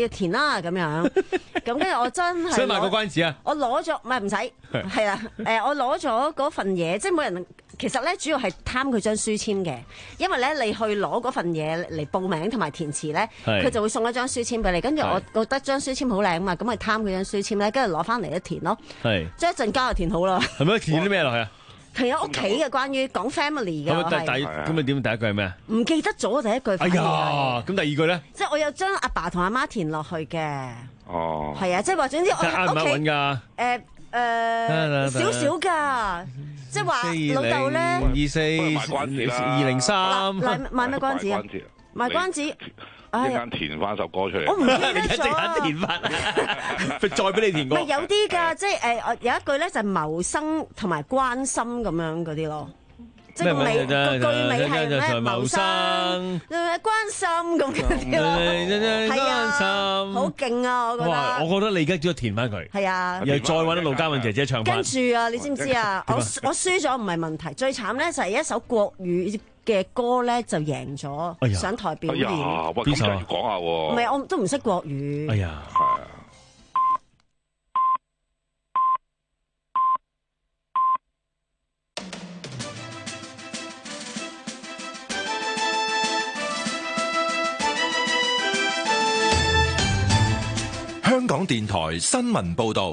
填啦咁樣。咁跟住我真係， 想賣個關子啊！ 我攞咗，唔係唔使，係啦，我攞咗嗰份嘢，即係每人其實咧主要係貪佢張書籤嘅，因為咧你去攞嗰份嘢嚟報名同埋填詞咧，佢就會送一張書籤俾你。跟住我覺得張書籤好靚啊嘛，咁咪貪佢張書籤咧，跟住攞翻嚟一填咯。係，即係一陣間就填好啦。 係咪填啲咩落去啊？ 填咗屋企嘅關於講 family 嘅。 咁你點第一句係咩啊？ 唔記得咗第一句。 哎呀，咁第二句咧？即係我有將阿爸同阿媽填落去嘅。 哦。 係啊，即係話總之我啱唔啱揾㗎？ 少少㗎。即係話老豆咧 ，242023 賣咩關子啊？賣關子， 一間填翻首歌出嚟。 我唔記得你一陣填翻，再俾你填過。 有啲㗎，即係有一句咧就係謀生同埋關心咁樣嗰啲咯。即係個句尾係咩？謀生、關心咁嗰啲咯。係啊，好勁啊！我覺得。 哇！我覺得你而家只要填翻佢。 係啊。 又再揾到盧嘉敏姐姐唱翻。 跟住啊，你知唔知啊？我輸咗唔係問題，最慘咧就係一首國語嘅歌咧就贏咗，上台表演。 邊首啊？講下喎。 唔係，我都唔識國語。 哎呀。 香港電台新聞報道，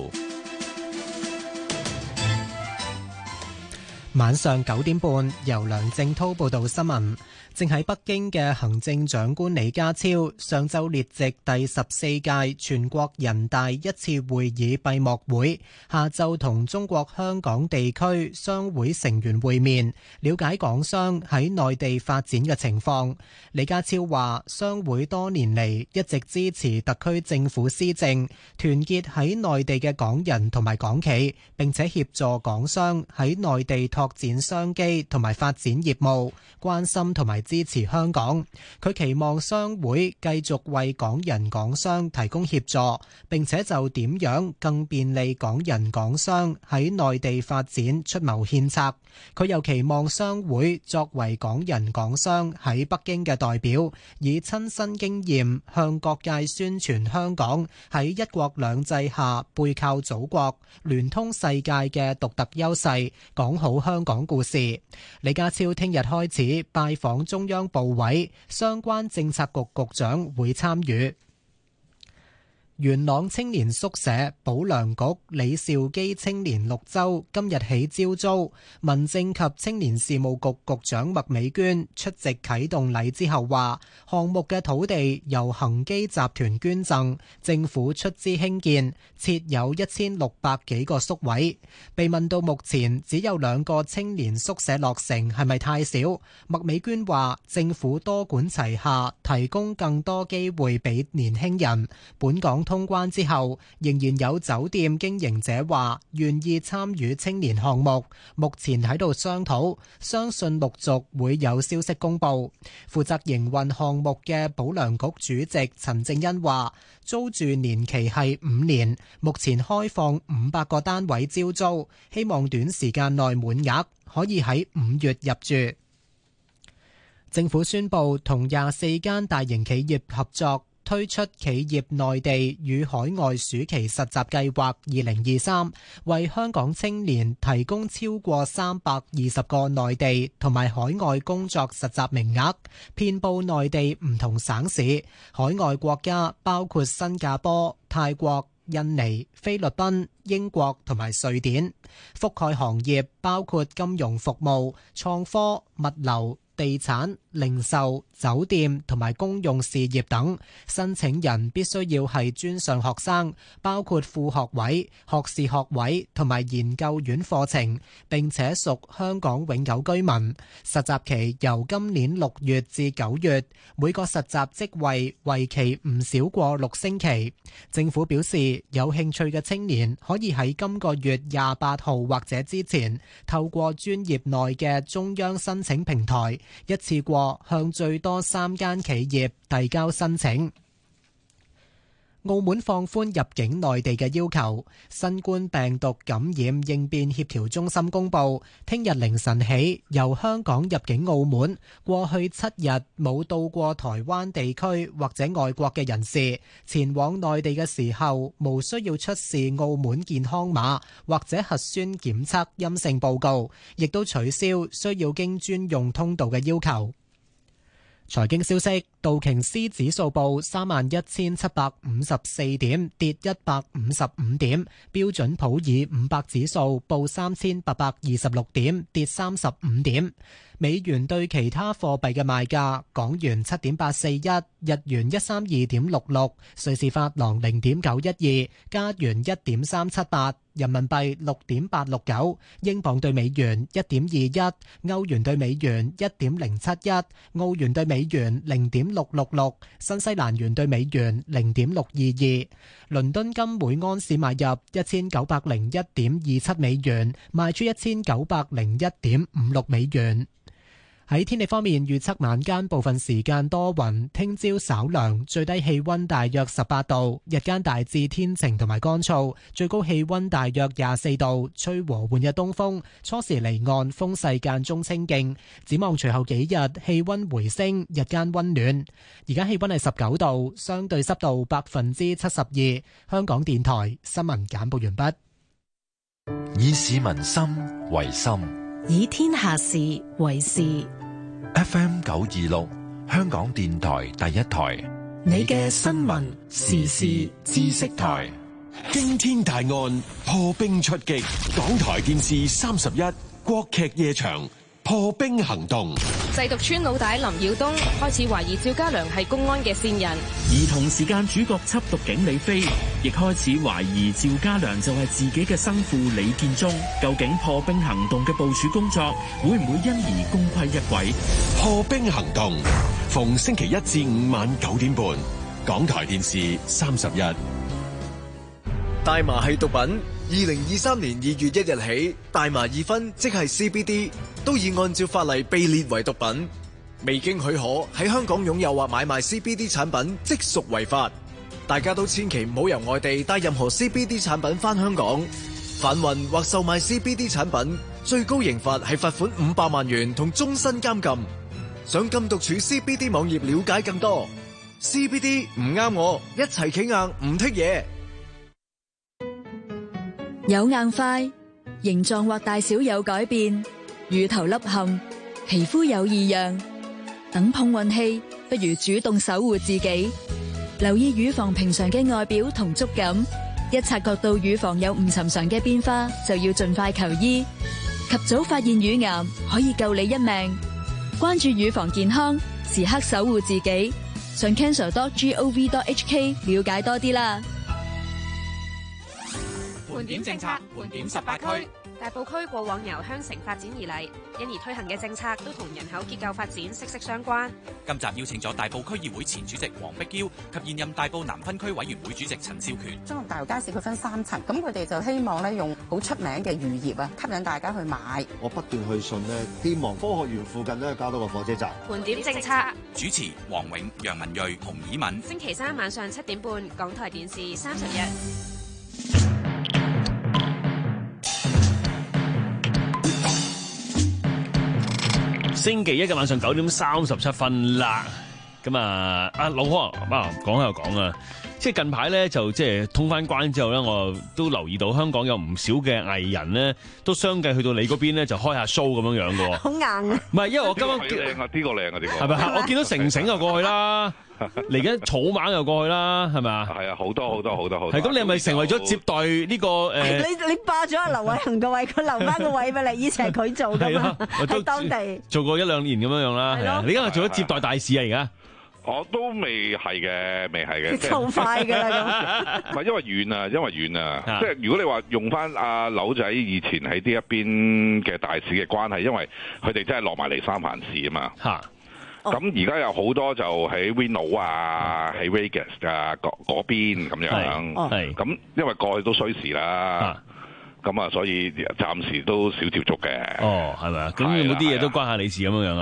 晚上9點半，由梁正濤報道新聞。正喺北京嘅行政長官李家超上晝列席第14屆全國人大一次會議閉幕會，下晝同中國香港地區商會成員會面，了解港商喺內地發展嘅情況。李家超話，商會多年嚟一直支持特區政府施政，團結喺內地嘅港人同埋港企，並且協助港商喺內地拓展商機同埋發展業務，關心同埋支持香港。佢期望商會繼續為港人港商提供協助，並且就點樣更便利港人港商喺內地發展出謀獻策。佢又期望商會作為港人港商喺北京嘅代表，以親身經驗向各界宣傳香港喺一國兩制下背靠祖國、聯通世界嘅獨特優勢，講好香港故事。李家超聽日開始拜訪中央部委，相關政策局局長會參與。元朗青年宿舍保良局李兆基青年綠洲今日起招租，民政及青年事務局局長麥美娟出席啟動禮之後話，項目嘅土地由恒基集團捐贈，政府出資興建，設有1600幾個宿位。被問到目前只有2個青年宿舍落成係咪太少，麥美娟話政府多管齊下，提供更多機會俾年輕人。本港通關之後，仍然有酒店經營者話願意參與青年項目，目前喺度商討，相信陸續會有消息公布。負責營運項目嘅保良局主席陳正恩話，租住年期係5年，目前開放500個單位招租，希望短時間內滿額，可以喺5月入住。政府宣布同24間大型企業合作，推出企業內地與海外暑期實習計劃2023，為香港青年提供超過320個內地同埋海外工作實習名額，遍佈內地唔同省市。海外國家包括新加坡、泰國、印尼、菲律賓、英國同埋瑞典。覆蓋行業包括金融服務、創科、物流、地產、零售、酒店同埋公用事業等。申請人必須要係專上學生，包括副學位、學士學位同埋研究院課程，並且屬香港永久居民。實習期由今年6月至9月，每個實習職位為期唔少過6星期。政府表示，有興趣嘅青年可以喺今個月28號或者之前，透過專業內嘅中央申請平台，一次過向最多3間企業遞交申請。 澳門放寬入境內地嘅要求。新冠病毒感染應變協調中心公布，聽日凌晨起，由香港入境澳門過去7日冇到過台灣地區或者外國嘅人士，前往內地嘅時候，無需要出示澳門健康碼或者核酸檢測陰性報告，亦都取消需要經專用通道嘅要求。財經消息，道瓊斯指數報31,754點，跌155點；標準普爾500指數報3,826點，跌35點。美元對其他貨幣嘅賣價：港元7.841，日元132.66，瑞士法郎0.912，加元1.378，人民幣6.869，英鎊對美元1.21，歐元對美元1.071，澳元對美元0.666，新西蘭元對美元0.622。倫敦金每安士買入1901.27美元，賣出1901.56美元。喺天氣方面，預測晚間部分時間多雲，聽朝稍涼，最低氣溫大約18度，日間大致天晴同埋乾燥，最高氣溫大約24度，吹和緩嘅東風，初時離岸風勢間中清勁。展望隨後幾日氣溫回升，日間溫暖。而家氣溫係19度，相對濕度72%。香港電台新聞簡報完畢。 以市民心為心， 以天下事為事。 FM 926，香港電台第一台， 你嘅新聞時事知識台。 驚天大案破冰出擊，港台電視31國劇夜場破冰行動。 製毒村老大林耀東開始懷疑趙家良係公安嘅線人， 而同時間主角緝毒警李飛亦開始懷疑趙家良就係自己嘅生父李建忠。究竟破冰行動嘅部署工作會唔會因而功虧一簣？ 破冰行動逢星期1至5晚9點半，港台電視31。 大麻係毒品。2023年2月1日起，大麻二酚即係 CBD 都已按照法例被列為毒品。未經許可喺香港擁有或買賣 CBD 產品，即屬違法。大家都千祈唔好由外地帶任何 CBD 產品返香港。販運或售賣 CBD 產品，最高刑罰係罰款500萬元同終身監禁。上禁毒處 CBD 網頁了解更多。CBD 唔啱我，一齊企硬唔剔嘢。 有硬塊，形狀或大小有改變，乳頭凹陷，皮膚有異樣，等碰運氣，不如主動守護自己。留意乳房平常嘅外表同觸感，一察覺到乳房有唔尋常嘅變化，就要盡快求醫。及早發現乳癌，可以救你一命。關注乳房健康，時刻守護自己。上 cancer.gov.hk 了解多啲啦。 盤點政策，盤點18區。大埔區過往由鄉城發展而嚟，因而推行嘅政策都同人口結構發展息息相關。 今集邀請咗大埔區議會前主席黃碧嬌及現任大埔南分區委員會主席陳少權。 中環大遊街市佢分3層，咁佢哋就希望咧用好出名嘅漁業啊，吸引大家去買。 我不斷去信咧，希望科學園附近咧加多個火車站。 盤點政策， 主持黃永、楊文睿、洪以敏。 星期3晚上7點半，港台電視31。 星期1嘅晚上9點37分啦，咁啊，阿老柯啊，講下又講啊，即係近排咧就即係通翻關之後咧，我都留意到香港有唔少嘅藝人咧，都相繼去到你嗰邊咧就開下 show 咁樣樣嘅喎。 好硬啊！ 唔係，因為我今晚靚啊，呢個靚啊，呢個係咪？我見到成成又過去啦，嚟緊草蜢又過去啦，係咪啊？ 係啊，好多。 係咁，你係咪成為咗接待呢個你霸咗阿劉偉恒個位，佢留翻個位俾你，以前係佢做㗎嘛，喺當地做過1-2年咁樣樣啦。係啊，你而家係做咗接待大使啊？而家我都未係嘅， 即係好快㗎啦咁。 唔係因為遠啊，即係如果你話用翻阿柳仔以前喺呢一邊嘅大使嘅關係，因為佢哋真係落埋嚟三藩市啊嘛。嚇！咁而家有好多就喺 Reno 啊，喺 Vegas 啊嗰邊咁樣。係。咁因為過去都需時啦。咁啊，所以暫時都少接觸嘅。 哦，係咪啊？咁有冇啲嘢都關下你事咁樣樣啊？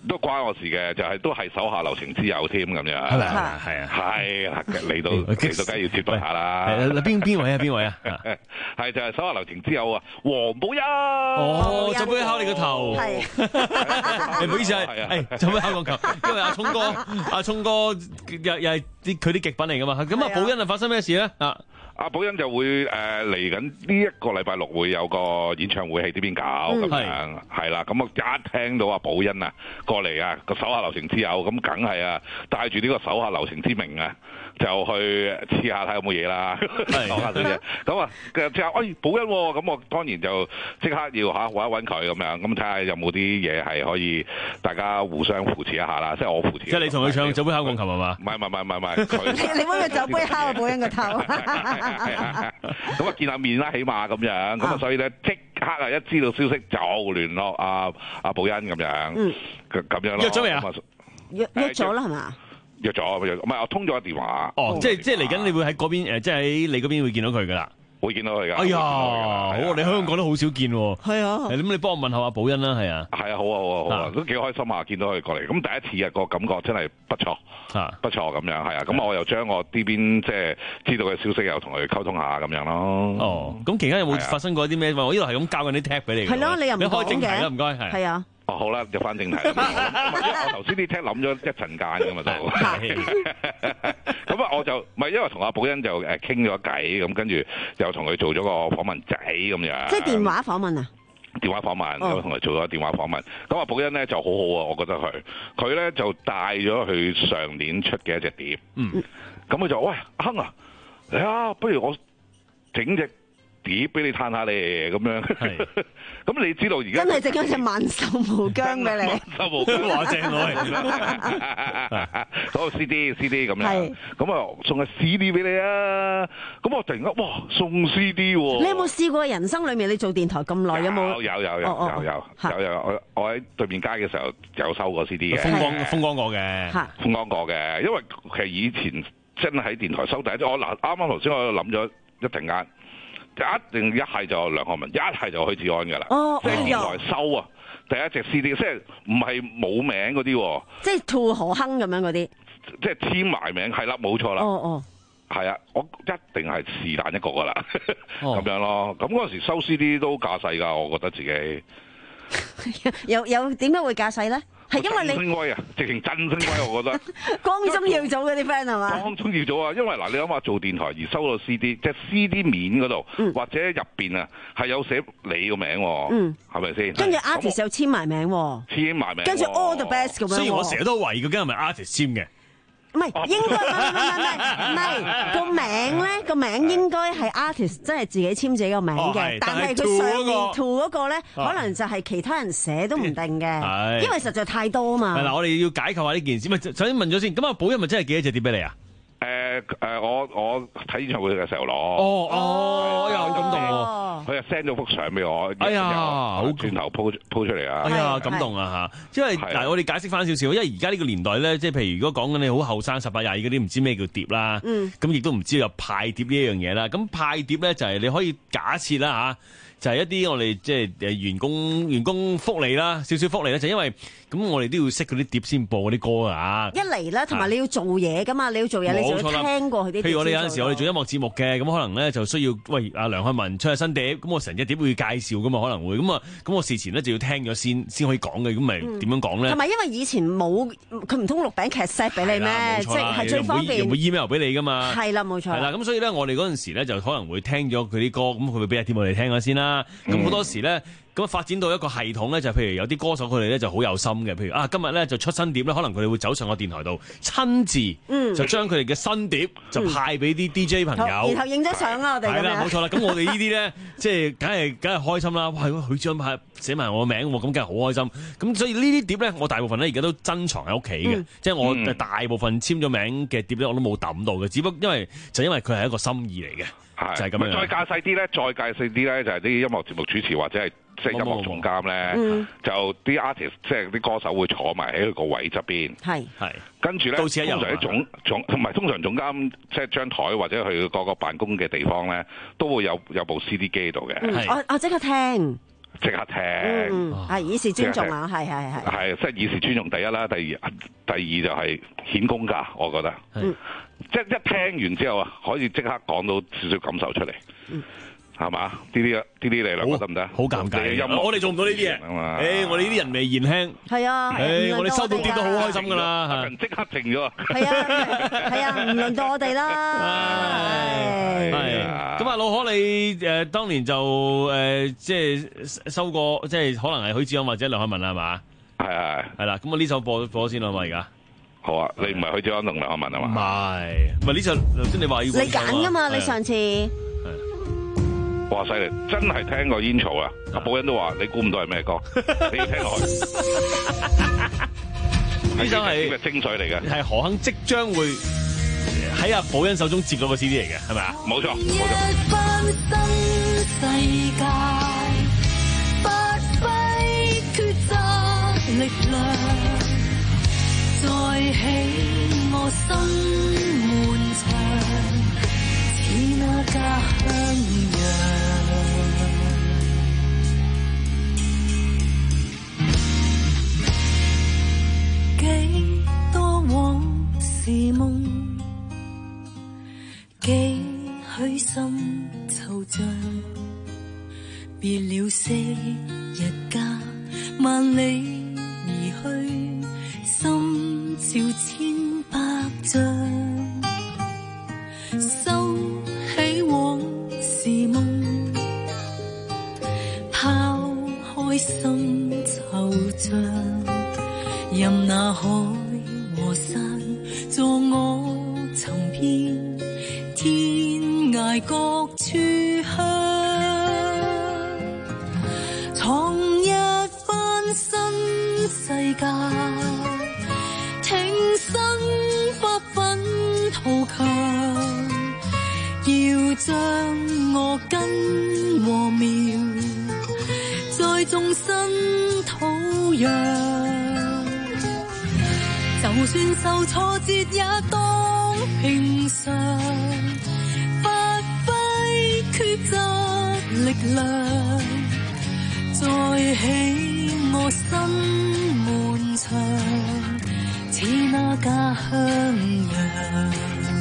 都關我事嘅，就係都係手下留情之友添咁樣。 係咪啊？係啊， 嚟到梗係要接待下啦。 邊位啊？ 係就係手下留情之友啊，黃寶欣。 哦，做咩敲你個頭？係，唔好意思係，做咩敲個頭？因為阿聰哥又係佢啲極品嚟噶嘛。咁啊，寶欣啊，發生咩事咧？ 阿寶欣就會嚟緊呢一個禮拜六會有個演唱會喺呢邊搞咁樣，係啦。咁我一聽到阿寶欣啊過嚟啊個手下留情之友，咁梗係啊帶住呢個手下留情之名啊，就去黐下睇有冇嘢啦，講下小姐。咁啊即係寶欣喎，咁我當然就即刻要揾一揾佢咁樣，咁睇下有冇啲嘢係可以大家互相扶持一下啦。即係我扶持。 即係你同佢唱酒杯敲鋼琴係嘛？ 唔係， 你幫佢酒杯敲阿寶欣個頭。 咁啊見下面啦，起碼咁樣，咁啊所以咧即刻啊一知道消息就聯絡阿寶欣咁樣，咁樣咯。 約咗未啊？ 約咗啦係嘛？ 約咗，唔係我通咗個電話。 哦，即係嚟緊，你會喺嗰邊即係喺你嗰邊會見到佢噶啦。 會見到佢㗎。 哎呀，好！你香港都好少見喎。係啊。咁你幫我問下阿寶欣啦，係啊。 係啊，好啊，都幾開心啊！見到佢過嚟，咁第一次啊個感覺真係不錯，不錯咁樣係啊。咁我又將我呢邊即係知道嘅消息又同佢溝通下咁樣咯。 哦，咁期間有冇發生過啲咩？我呢度係咁交緊啲 tag 俾你。 係咯，你又唔開正題啦，唔該。 係啊。 哦，好啦，入翻正題。我頭先啲 tag 諗咗一陣間㗎嘛就。咁啊，我就唔係因為同阿寶欣就傾咗偈，咁跟住又同佢做咗個訪問仔咁樣。 即係電話訪問啊？ 電話訪問，咁同佢做咗電話訪問。咁阿寶欣咧就好好啊，我覺得佢咧就帶咗佢上年出嘅一隻碟。咁佢就喂阿亨啊，嚟啊，不如我整隻碟俾你嘆下你咁樣。咁你知道而家真係整咗隻萬壽無疆俾你。 萬壽無疆話正我嗰個 CD 咁樣，咁啊送個 CD 俾你啊！咁我突然間哇送 CD 喎！ 你有冇試過人生裏面你做電台咁耐有冇？ 有，我喺對面街嘅時候有收過 CD 嘅。 風光過嘅， 風光過嘅，因為其實以前真係喺電台收第一隻，我啱啱頭先我諗咗一陣間。一定一係就梁漢文，一係就許志安㗎啦。即係電台收啊，第一隻 CD， 即係唔係冇名嗰啲。 即係兔何亨咁樣嗰啲。 即係簽埋名，係啦，冇錯啦。係啊，我一定係是但一個㗎啦，咁樣咯。咁嗰陣時收 CD 都架勢㗎，我覺得自己。 有點解會架勢咧？係因為你振聲威啊，直情振聲威，我覺得。 光宗耀祖嗰啲 friend 係嘛？ 光宗耀祖啊，因為嗱，你諗下做電台而收到 CD， 即係 CD 面嗰度，或者入邊啊係有寫你個名，係咪先？ 跟住 artist 又簽埋名， 簽埋名， 跟住 all the best 咁樣。 所以我成日都懷疑究竟係咪 artist 簽嘅？ 唔係，應該唔係個名咧，個名應該係 artist 真係自己簽自己個名嘅，但係佢上面 to 嗰個咧，可能就係其他人寫都唔定嘅，因為實在太多啊嘛。 係嗱，我哋要解構下呢件事。咪首先問咗先，咁阿寶欣咪真係寄一隻碟俾你啊？ 我睇演唱會嘅時候攞。 又好感動喎！ 佢又 send 咗幅相俾我。 哎呀，好轉頭 po 出嚟啊！ 哎呀，感動啊嚇！因為嗱，我哋解釋翻少少，因為而家呢個年代咧，即係譬如如果講緊你好後生18、22嗰啲，唔知咩叫碟啦，咁亦都唔知有派碟呢一樣嘢啦。咁派碟咧就係你可以假設啦嚇。就係一啲我哋即係員工福利啦，少少福利啦，就因為咁我哋都要識嗰啲碟先播嗰啲歌啊。 一嚟啦，同埋你要做嘢噶嘛，你要做嘢，你就要聽過佢啲。 譬如我哋有陣時我哋做音樂節目嘅，咁可能咧就需要喂阿梁漢文出下新碟，咁我成隻碟會介紹噶嘛，可能會咁我事前咧就要聽咗先可以講嘅，咁咪點樣講咧？ 同埋因為以前冇佢唔通錄餅劇 set 俾你咩？即係最方便。 會 email 俾你噶嘛？ 係啦，冇錯。 係啦，咁所以咧我哋嗰陣時咧就可能會聽咗佢啲歌，咁佢會俾隻碟我哋聽下先啦。咁好多時咧，咁發展到一個系統咧，就譬如有啲歌手佢哋咧就好有心嘅，譬如今日咧就出新碟咧，可能佢哋會走上個電台度親自就將佢哋嘅新碟就派俾啲 DJ 朋友， 然後影咗相啦，我哋係啦，冇錯啦。咁我哋呢啲咧，即係梗係開心啦。哇，許志安派寫埋我個名，咁梗係好開心。咁所以呢啲碟咧，我大部分咧而家都珍藏喺屋企嘅，即係我大部分簽咗名嘅碟咧，我都冇抌到嘅。只不過因為佢係一個心意嚟嘅。就係咁樣。再介細啲咧，就係啲音樂節目主持或者係即係音樂總監咧，就啲 artist 即係啲歌手會坐埋喺佢個位側邊。係。跟住咧，通常啲通常總監即係張台或者佢嗰個辦公嘅地方咧，都會有部 CD 機喺度嘅。 我即刻聽。 即刻聽， 係以示尊重啊，係， 係即係以示尊重第一啦，第二就係顯功架，我覺得，即係一聽完之後啊，可以即刻講到少少感受出嚟，係嘛？呢啲你兩個得唔得？ 好尷尬，我哋做唔到呢啲嘢，我哋呢啲人微言輕， 係啊， 我哋收到啲都好開心噶啦， 即刻靜咗， 係啊，唔輪到我哋啦， 係咁啊，老可你當年就即係收過，即係可能係許志安或者梁漢文係嘛？係啦，咁我呢首播先啦嘛，而家好啊，你唔係許志安同梁漢文係嘛？ 唔係呢首頭先你話要你揀噶嘛？你上次。 哇！犀利，真係聽過煙草啊！阿寶欣都話：你估唔到係咩歌？你要聽落去。 呢首係精髓嚟嘅， 係何鏗即將會喺阿寶欣手中接到個 CD 嚟嘅，係咪啊？ 冇錯， 一番新世界，發揮抉擇力量，再起我心門牆，似那家鄉洋。幾多往事夢，幾許心惆悵，別了昔日家，萬里而去，心照千百丈，收起往事夢，拋開心惆悵，任那海和山助我尋遍天涯各處鄉，創一番新世界，挺身發奮圖強，要將我根和苗再種新土壤。就算受挫折也當平常，發揮抉擇力量，再起我心門牆，似那家鄉洋。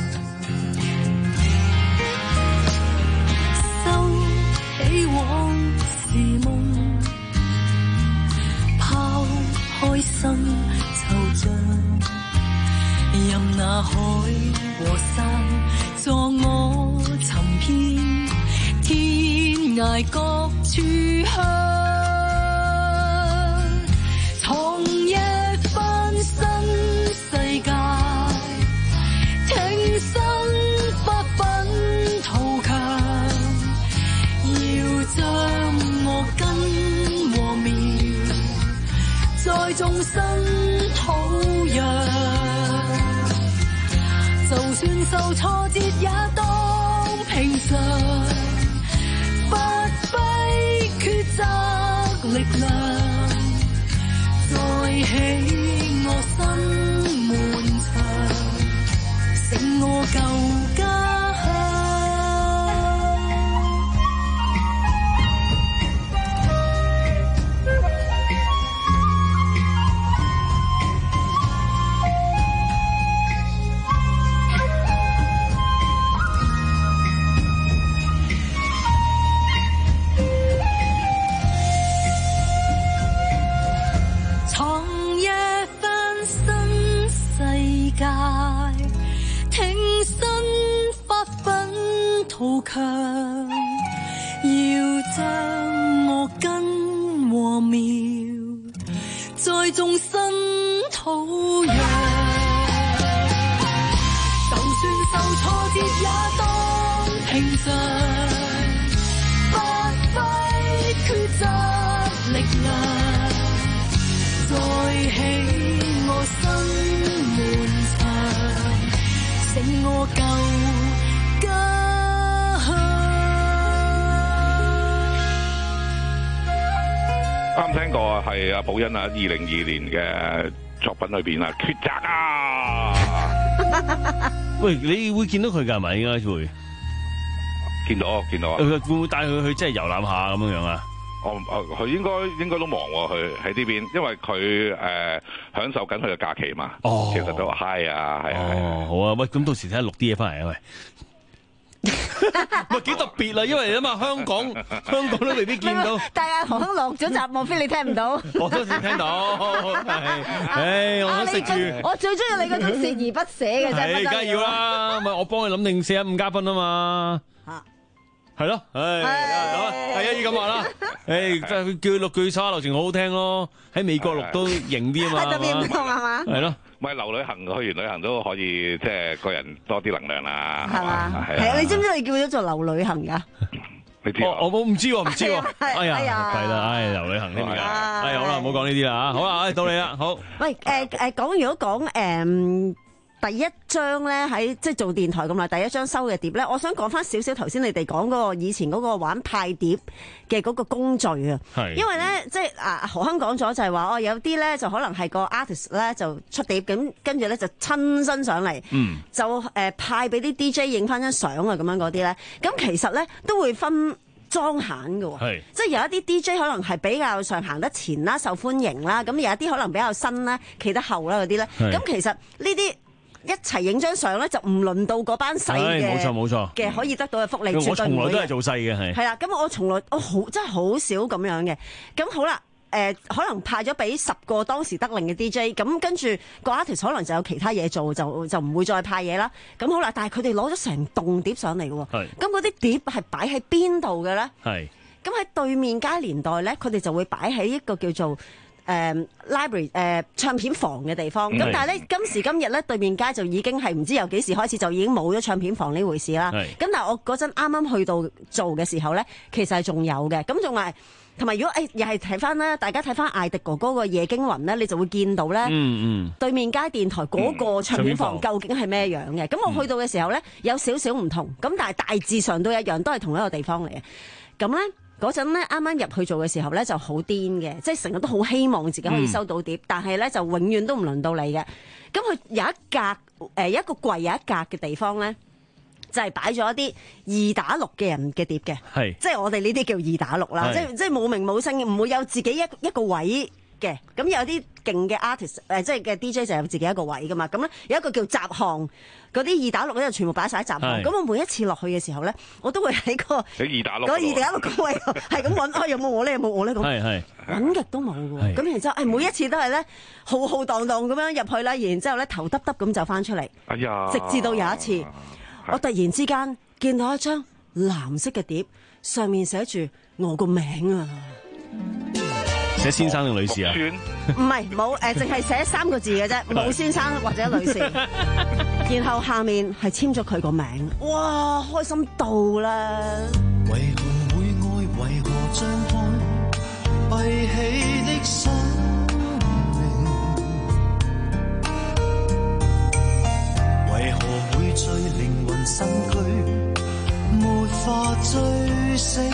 收起往事夢，拋開心惆悵，任那海和山助我尋遍天涯各處鄉，創一番新世界，挺身發奮圖強，要將我根和苗再種新土壤。就算受挫折也當平常，發揮抉擇力量，再起我心門牆，成我舊家鄉。挺身發奮圖強，要將我根和苗再種新土壤。就算受挫折也當平常，發揮抉擇力量，再起我心門牆，成我舊家鄉。 啱聽過啊，係阿寶欣啊，2022年嘅作品裏邊啊，抉擇啊！ 喂，你會見到佢㗎係咪？應該會見到啊！ 會唔會帶佢去即係遊覽下咁樣啊？ 佢應該都忙喎，佢喺呢邊，因為佢享受緊佢嘅假期嘛。其實都 high 啊，係啊。 好啊，喂，咁到時睇下錄啲嘢翻嚟啊，喂。唔係幾特別啦，因為因為香港都未必見到。 但係何生落咗集，莫非你聽唔到？ 我都先聽到，係，我食住。 我最中意你嗰種鍥而不捨嘅啫， 梗係要啦，咪我幫佢諗定415嘉賓啊嘛。係咯，係啊，要咁話啦。叫佢錄句沙流程好好聽咯，喺美國錄都型啲啊嘛。 特別唔同係嘛？ 係咯。咪留旅行，去完旅行都可以，即係個人多啲能量啦， 係嘛？ 係啊！ 你知唔知你叫咗做留旅行㗎？ 你知我唔知喎，哎呀， 係啦，留旅行添㗎，好啦，唔好講呢啲啦嚇，好啦，到你啦，好。 喂，如果講第一張咧喺即係做電台咁耐，第一張收嘅碟咧，我想講翻少少頭先你哋講嗰個以前嗰個玩派碟嘅嗰個工序啊。係。因為咧，即係何亨講咗就係話有啲咧就可能係個 artist 咧就出碟，咁跟住咧就親身上嚟，就派俾啲 DJ 影翻張相啊咁樣嗰啲咧，咁其實咧都會分裝閒嘅喎，即係有一啲 DJ 可能係比較上行得前啦，受歡迎啦，咁有一啲可能比較新啦，企得後啦嗰啲咧，咁其實呢啲一齊影張相咧，就唔輪到嗰班細嘅，冇錯嘅可以得到嘅福利。 我從來都係做細嘅， 係啦。咁我從來真係好少咁樣嘅。咁好啦，可能派咗俾10個當時得令嘅 DJ，咁跟住個 artist 可能就有其他嘢做，就唔會再派嘢啦。咁好啦，但係佢哋攞咗成棟碟上嚟嘅喎。咁嗰啲碟係擺喺邊度嘅咧？係。咁喺對面街年代咧，佢哋就會擺喺一個叫做library 唱片房嘅地方，咁但係咧今時今日咧對面街就已經係唔知由幾時開始就已經冇咗唱片房呢回事啦。咁但係我嗰陣啱啱去到做嘅時候咧，其實係仲有嘅，咁仲係同埋如果又係睇翻咧，大家睇翻艾迪哥哥個夜驚魂咧，你就會見到咧，對面街電台嗰個唱片房究竟係咩樣嘅？咁我去到嘅時候咧有少少唔同，咁但係大致上都一樣，都係同一個地方嚟嘅。咁咧。嗰陣咧，啱啱入去做嘅時候咧，就好癲嘅，即係成日都好希望自己可以收到碟，但係咧就永遠都唔輪到你嘅。咁佢有一格一個櫃有一格嘅地方咧，就係擺咗一啲2打6嘅人嘅碟嘅，即係我哋呢啲叫2打6啦，即係冇名冇姓，唔會有自己一個位嘅。咁有啲勁嘅 artist 即係嘅 DJ 就有自己一個位噶嘛。咁咧有一個叫雜項。嗰啲2打6咧就全部擺晒喺雜項，咁我每一次落去嘅時候咧，我都會喺個 2打6 嗰2打6個位係咁揾，有冇我咧？有冇我咧？咁揾極都冇嘅喎。咁然之後，每一次都係咧浩浩蕩蕩咁樣入去啦，然之後咧頭耷耷咁就翻出嚟。哎呀！直至到有一次，我突然之間見到一張藍色嘅碟，上面寫住我個名啊！ 寫先生定女士啊？ 唔係冇淨係寫3個字嘅啫，冇先生或者女士。然後下面係簽咗佢個名，哇，開心到啦！ 為何會愛？為何張開閉起的生命？為何會醉靈魂身軀，沒法醉醒？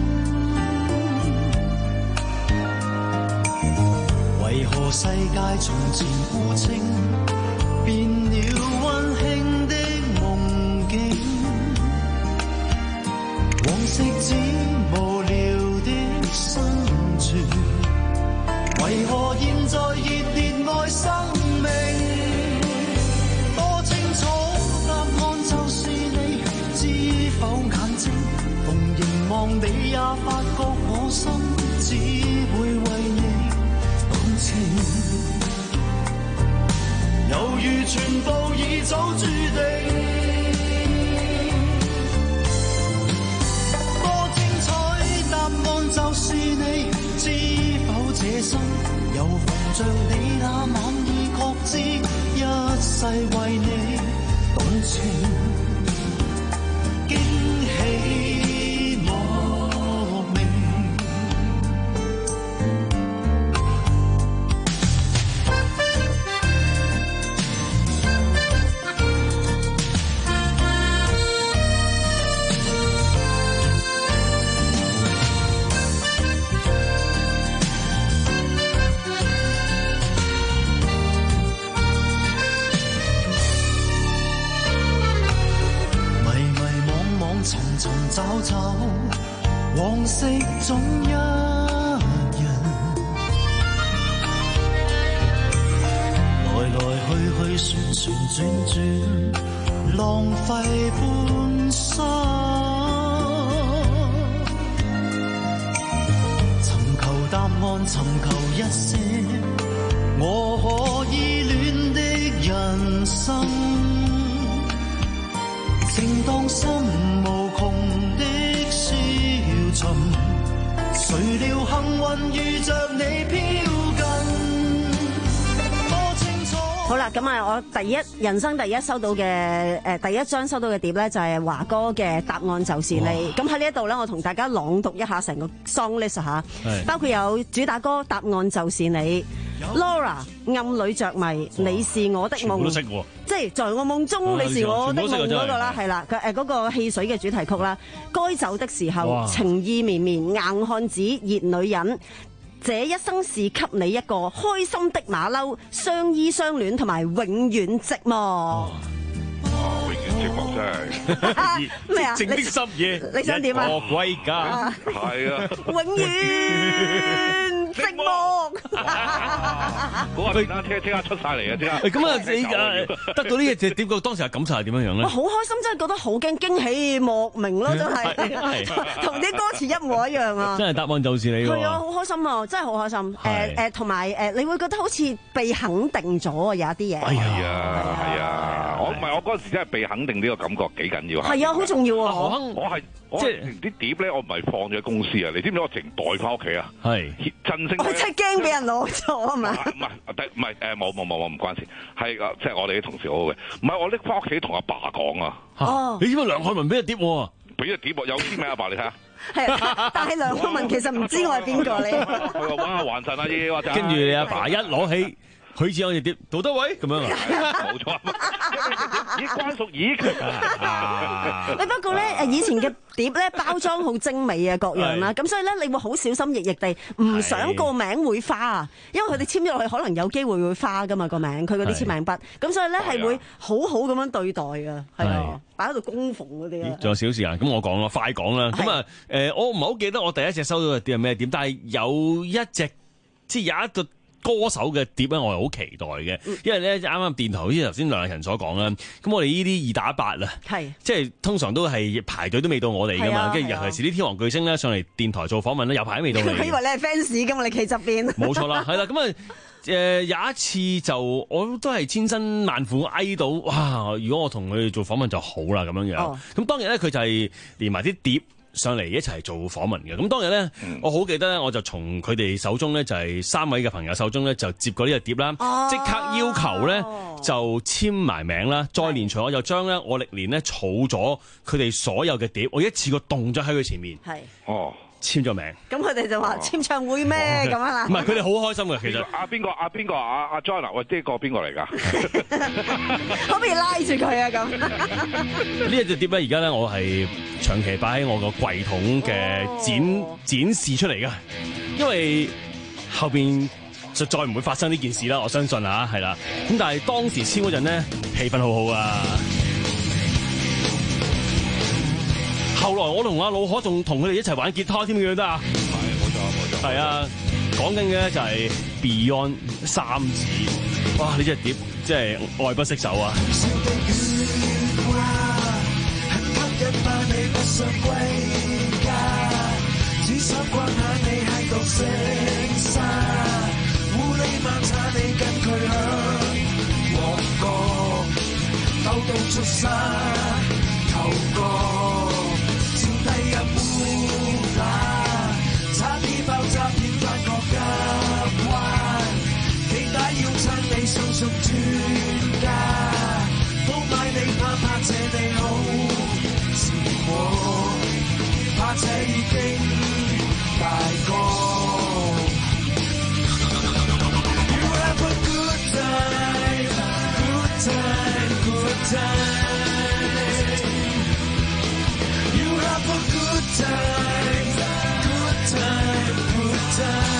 為何世界從前孤清，變了溫馨的夢境？往昔只無聊的生存，為何現在熱烈愛生命？多清楚答案就是你，知否眼睛同凝望你也發覺我心只會為你猶如全部已早注定，多精彩答案就是你，知否這心又逢着你那晚已確知，一世為你動情，驚喜莫名。尋找往昔總一去旋旋轉轉，浪費半生。尋求答案，尋求一些我可依戀的人生。正當心無窮的消沉，誰料幸運遇着你飄近。 好啦，咁啊，我人生第一收到嘅第一張收到嘅碟咧，就係華哥嘅《答案就是你》。咁喺呢一度咧，我同大家朗讀一下成個 song list 嚇，包括有主打歌《答案就是你》，Laura 暗裏着迷，你是我的夢， 都識喎， 即係在我夢中你是我的夢嗰個啦，係啦，嗰個汽水嘅主題曲啦，該走的時候，情意綿綿，硬漢子，熱女人。這一生是給你一個開心的馬騮，相依相戀同埋永遠寂寞。 永遠寂寞真係咩啊？ 靜的深夜， 你想點啊？ 我歸家， 係啊， 永遠寂寞。 嗰個電單車即刻出晒嚟啊！即刻。 咁啊，你得到呢隻碟，當時嘅感受係點樣樣咧？ 好開心，真係覺得好驚喜莫名咯，真係，同啲歌詞一模一樣啊！ 真係答案就是你喎。 係啊，好開心啊，真係好開心。同埋你會覺得好似被肯定咗啊，有一啲嘢。 係啊，我嗰陣時真係被肯定呢個感覺幾緊要。 係啊，好重要啊！ 我即係啲碟咧，我唔係放咗喺公司啊！你知唔知我淨袋翻屋企啊？ 係振聲。 我真係驚俾人攞咗啊嘛！ 唔係冇唔關事，係即係我哋啲同事好好嘅。唔係我拎翻屋企同阿爸講啊！ 你知唔知梁漢文俾隻碟喎？ 俾隻碟有簽名阿爸，你睇下。 係，但係梁漢文其實唔知我係邊個你。 佢話揾還神啊嘢或者。 跟住你阿爸一攞起。許志安隻碟，杜德偉咁樣啊， 冇錯，咦關淑怡啊！ 你不過咧以前嘅碟咧包裝好精美啊，各樣啦，咁所以咧你會好小心翼翼地唔想個名會花啊，因為佢哋簽咗落去可能有機會會花噶嘛個名，佢嗰啲簽名筆，咁所以咧係會好好咁樣對待啊，係啊，擺喺度供奉嗰啲啊。 仲有少時間，咁我講咯，快講啦。咁啊我唔係好記得我第一隻收到嘅碟係咩碟，但係有一隻即係有一個歌手嘅碟咧，我係好期待嘅，因為咧啱啱電台好似頭先梁日勤所講啦，咁我哋呢啲2打8啊，即係通常都係排隊都未到我哋噶嘛，跟住尤其是啲天王巨星咧上嚟電台做訪問咧，有排都未到你。 佢以為你係 fans 噶嘛，你企側邊。 冇錯啦，係啦，咁啊有一次就我都係千辛萬苦捱到，哇！如果我同佢哋做訪問就好啦咁樣樣。咁當日咧佢就係連埋啲碟上嚟一齊做訪問嘅，咁當日咧，我好記得咧，我就從佢哋手中咧，就係3位嘅朋友手中咧，就接過呢隻碟啦，即刻要求咧就簽埋名啦，再連隨我就將咧我歷年咧儲咗佢哋所有嘅碟，我一次過動咗喺佢前面，簽咗名。咁佢哋就話簽唱會咩咁啊啦？ 唔係，佢哋好開心嘅，其實。 邊個阿 John 啊？喂，呢個邊個嚟㗎？ 可唔可以拉住佢啊？咁呢一隻碟咧，而家咧我係長期擺喺我個櫃桶嘅展示出嚟㗎，因為後邊就再唔會發生呢件事啦，我相信啊，係啦。咁但係當時簽嗰陣咧，氣氛好好啊。後來我同阿老可仲同佢哋一齊玩吉他添，記唔記得啊？ 係，冇錯。係啊，講緊嘅咧就係 Beyond 三子，哇！呢隻碟即係愛不釋手啊！ 差啲爆炸片翻個急彎，幾大要撐你相信專家，都買你怕這你好自我，怕這已經大個。You have a good time, good time, good time. You have a good time.Good time.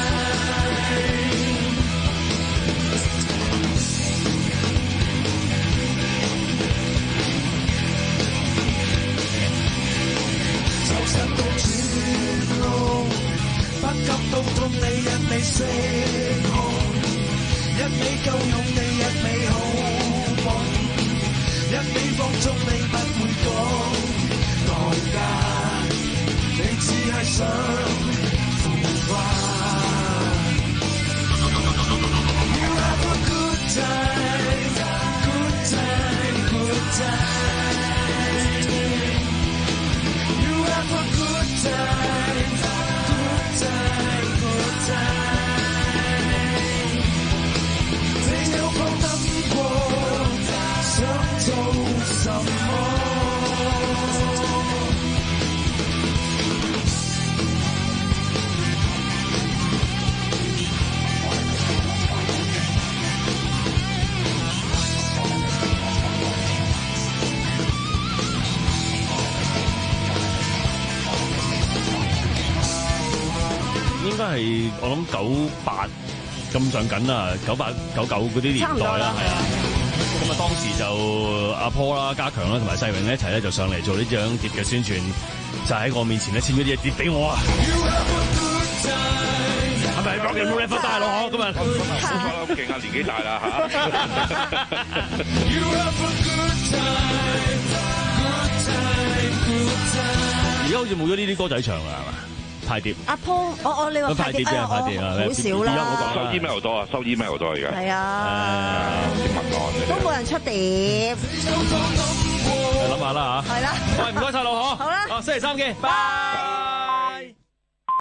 走失到絕路，不急到痛你一味聲控，一味夠勇你一味好。 想腐化。You have a good time, good time, good time. You have a good time, good time, good time. 這有放燈過，想做什麼？ 應該係我諗98咁上緊啦，98、99嗰啲年代啦，係啊。咁啊，當時就阿 Paul 啦、家強啦同埋世榮咧一齊咧就上嚟做呢張碟嘅宣傳，就喺我面前咧簽咗啲碟俾我啊。係咪講嘅 rapper 大佬咁啊？ 好勁啊！年紀大啦而家好似冇咗呢啲歌仔唱啦，係嘛？派碟。 阿 Paul， 你話派碟啊？ 派碟啊！ 好少啦。 收 email 多啊，收 email 多而家。 係啊。都冇人出碟。 諗下啦嚇。 係啦。 喂，唔該曬老何。 好啦。 星期三見，拜。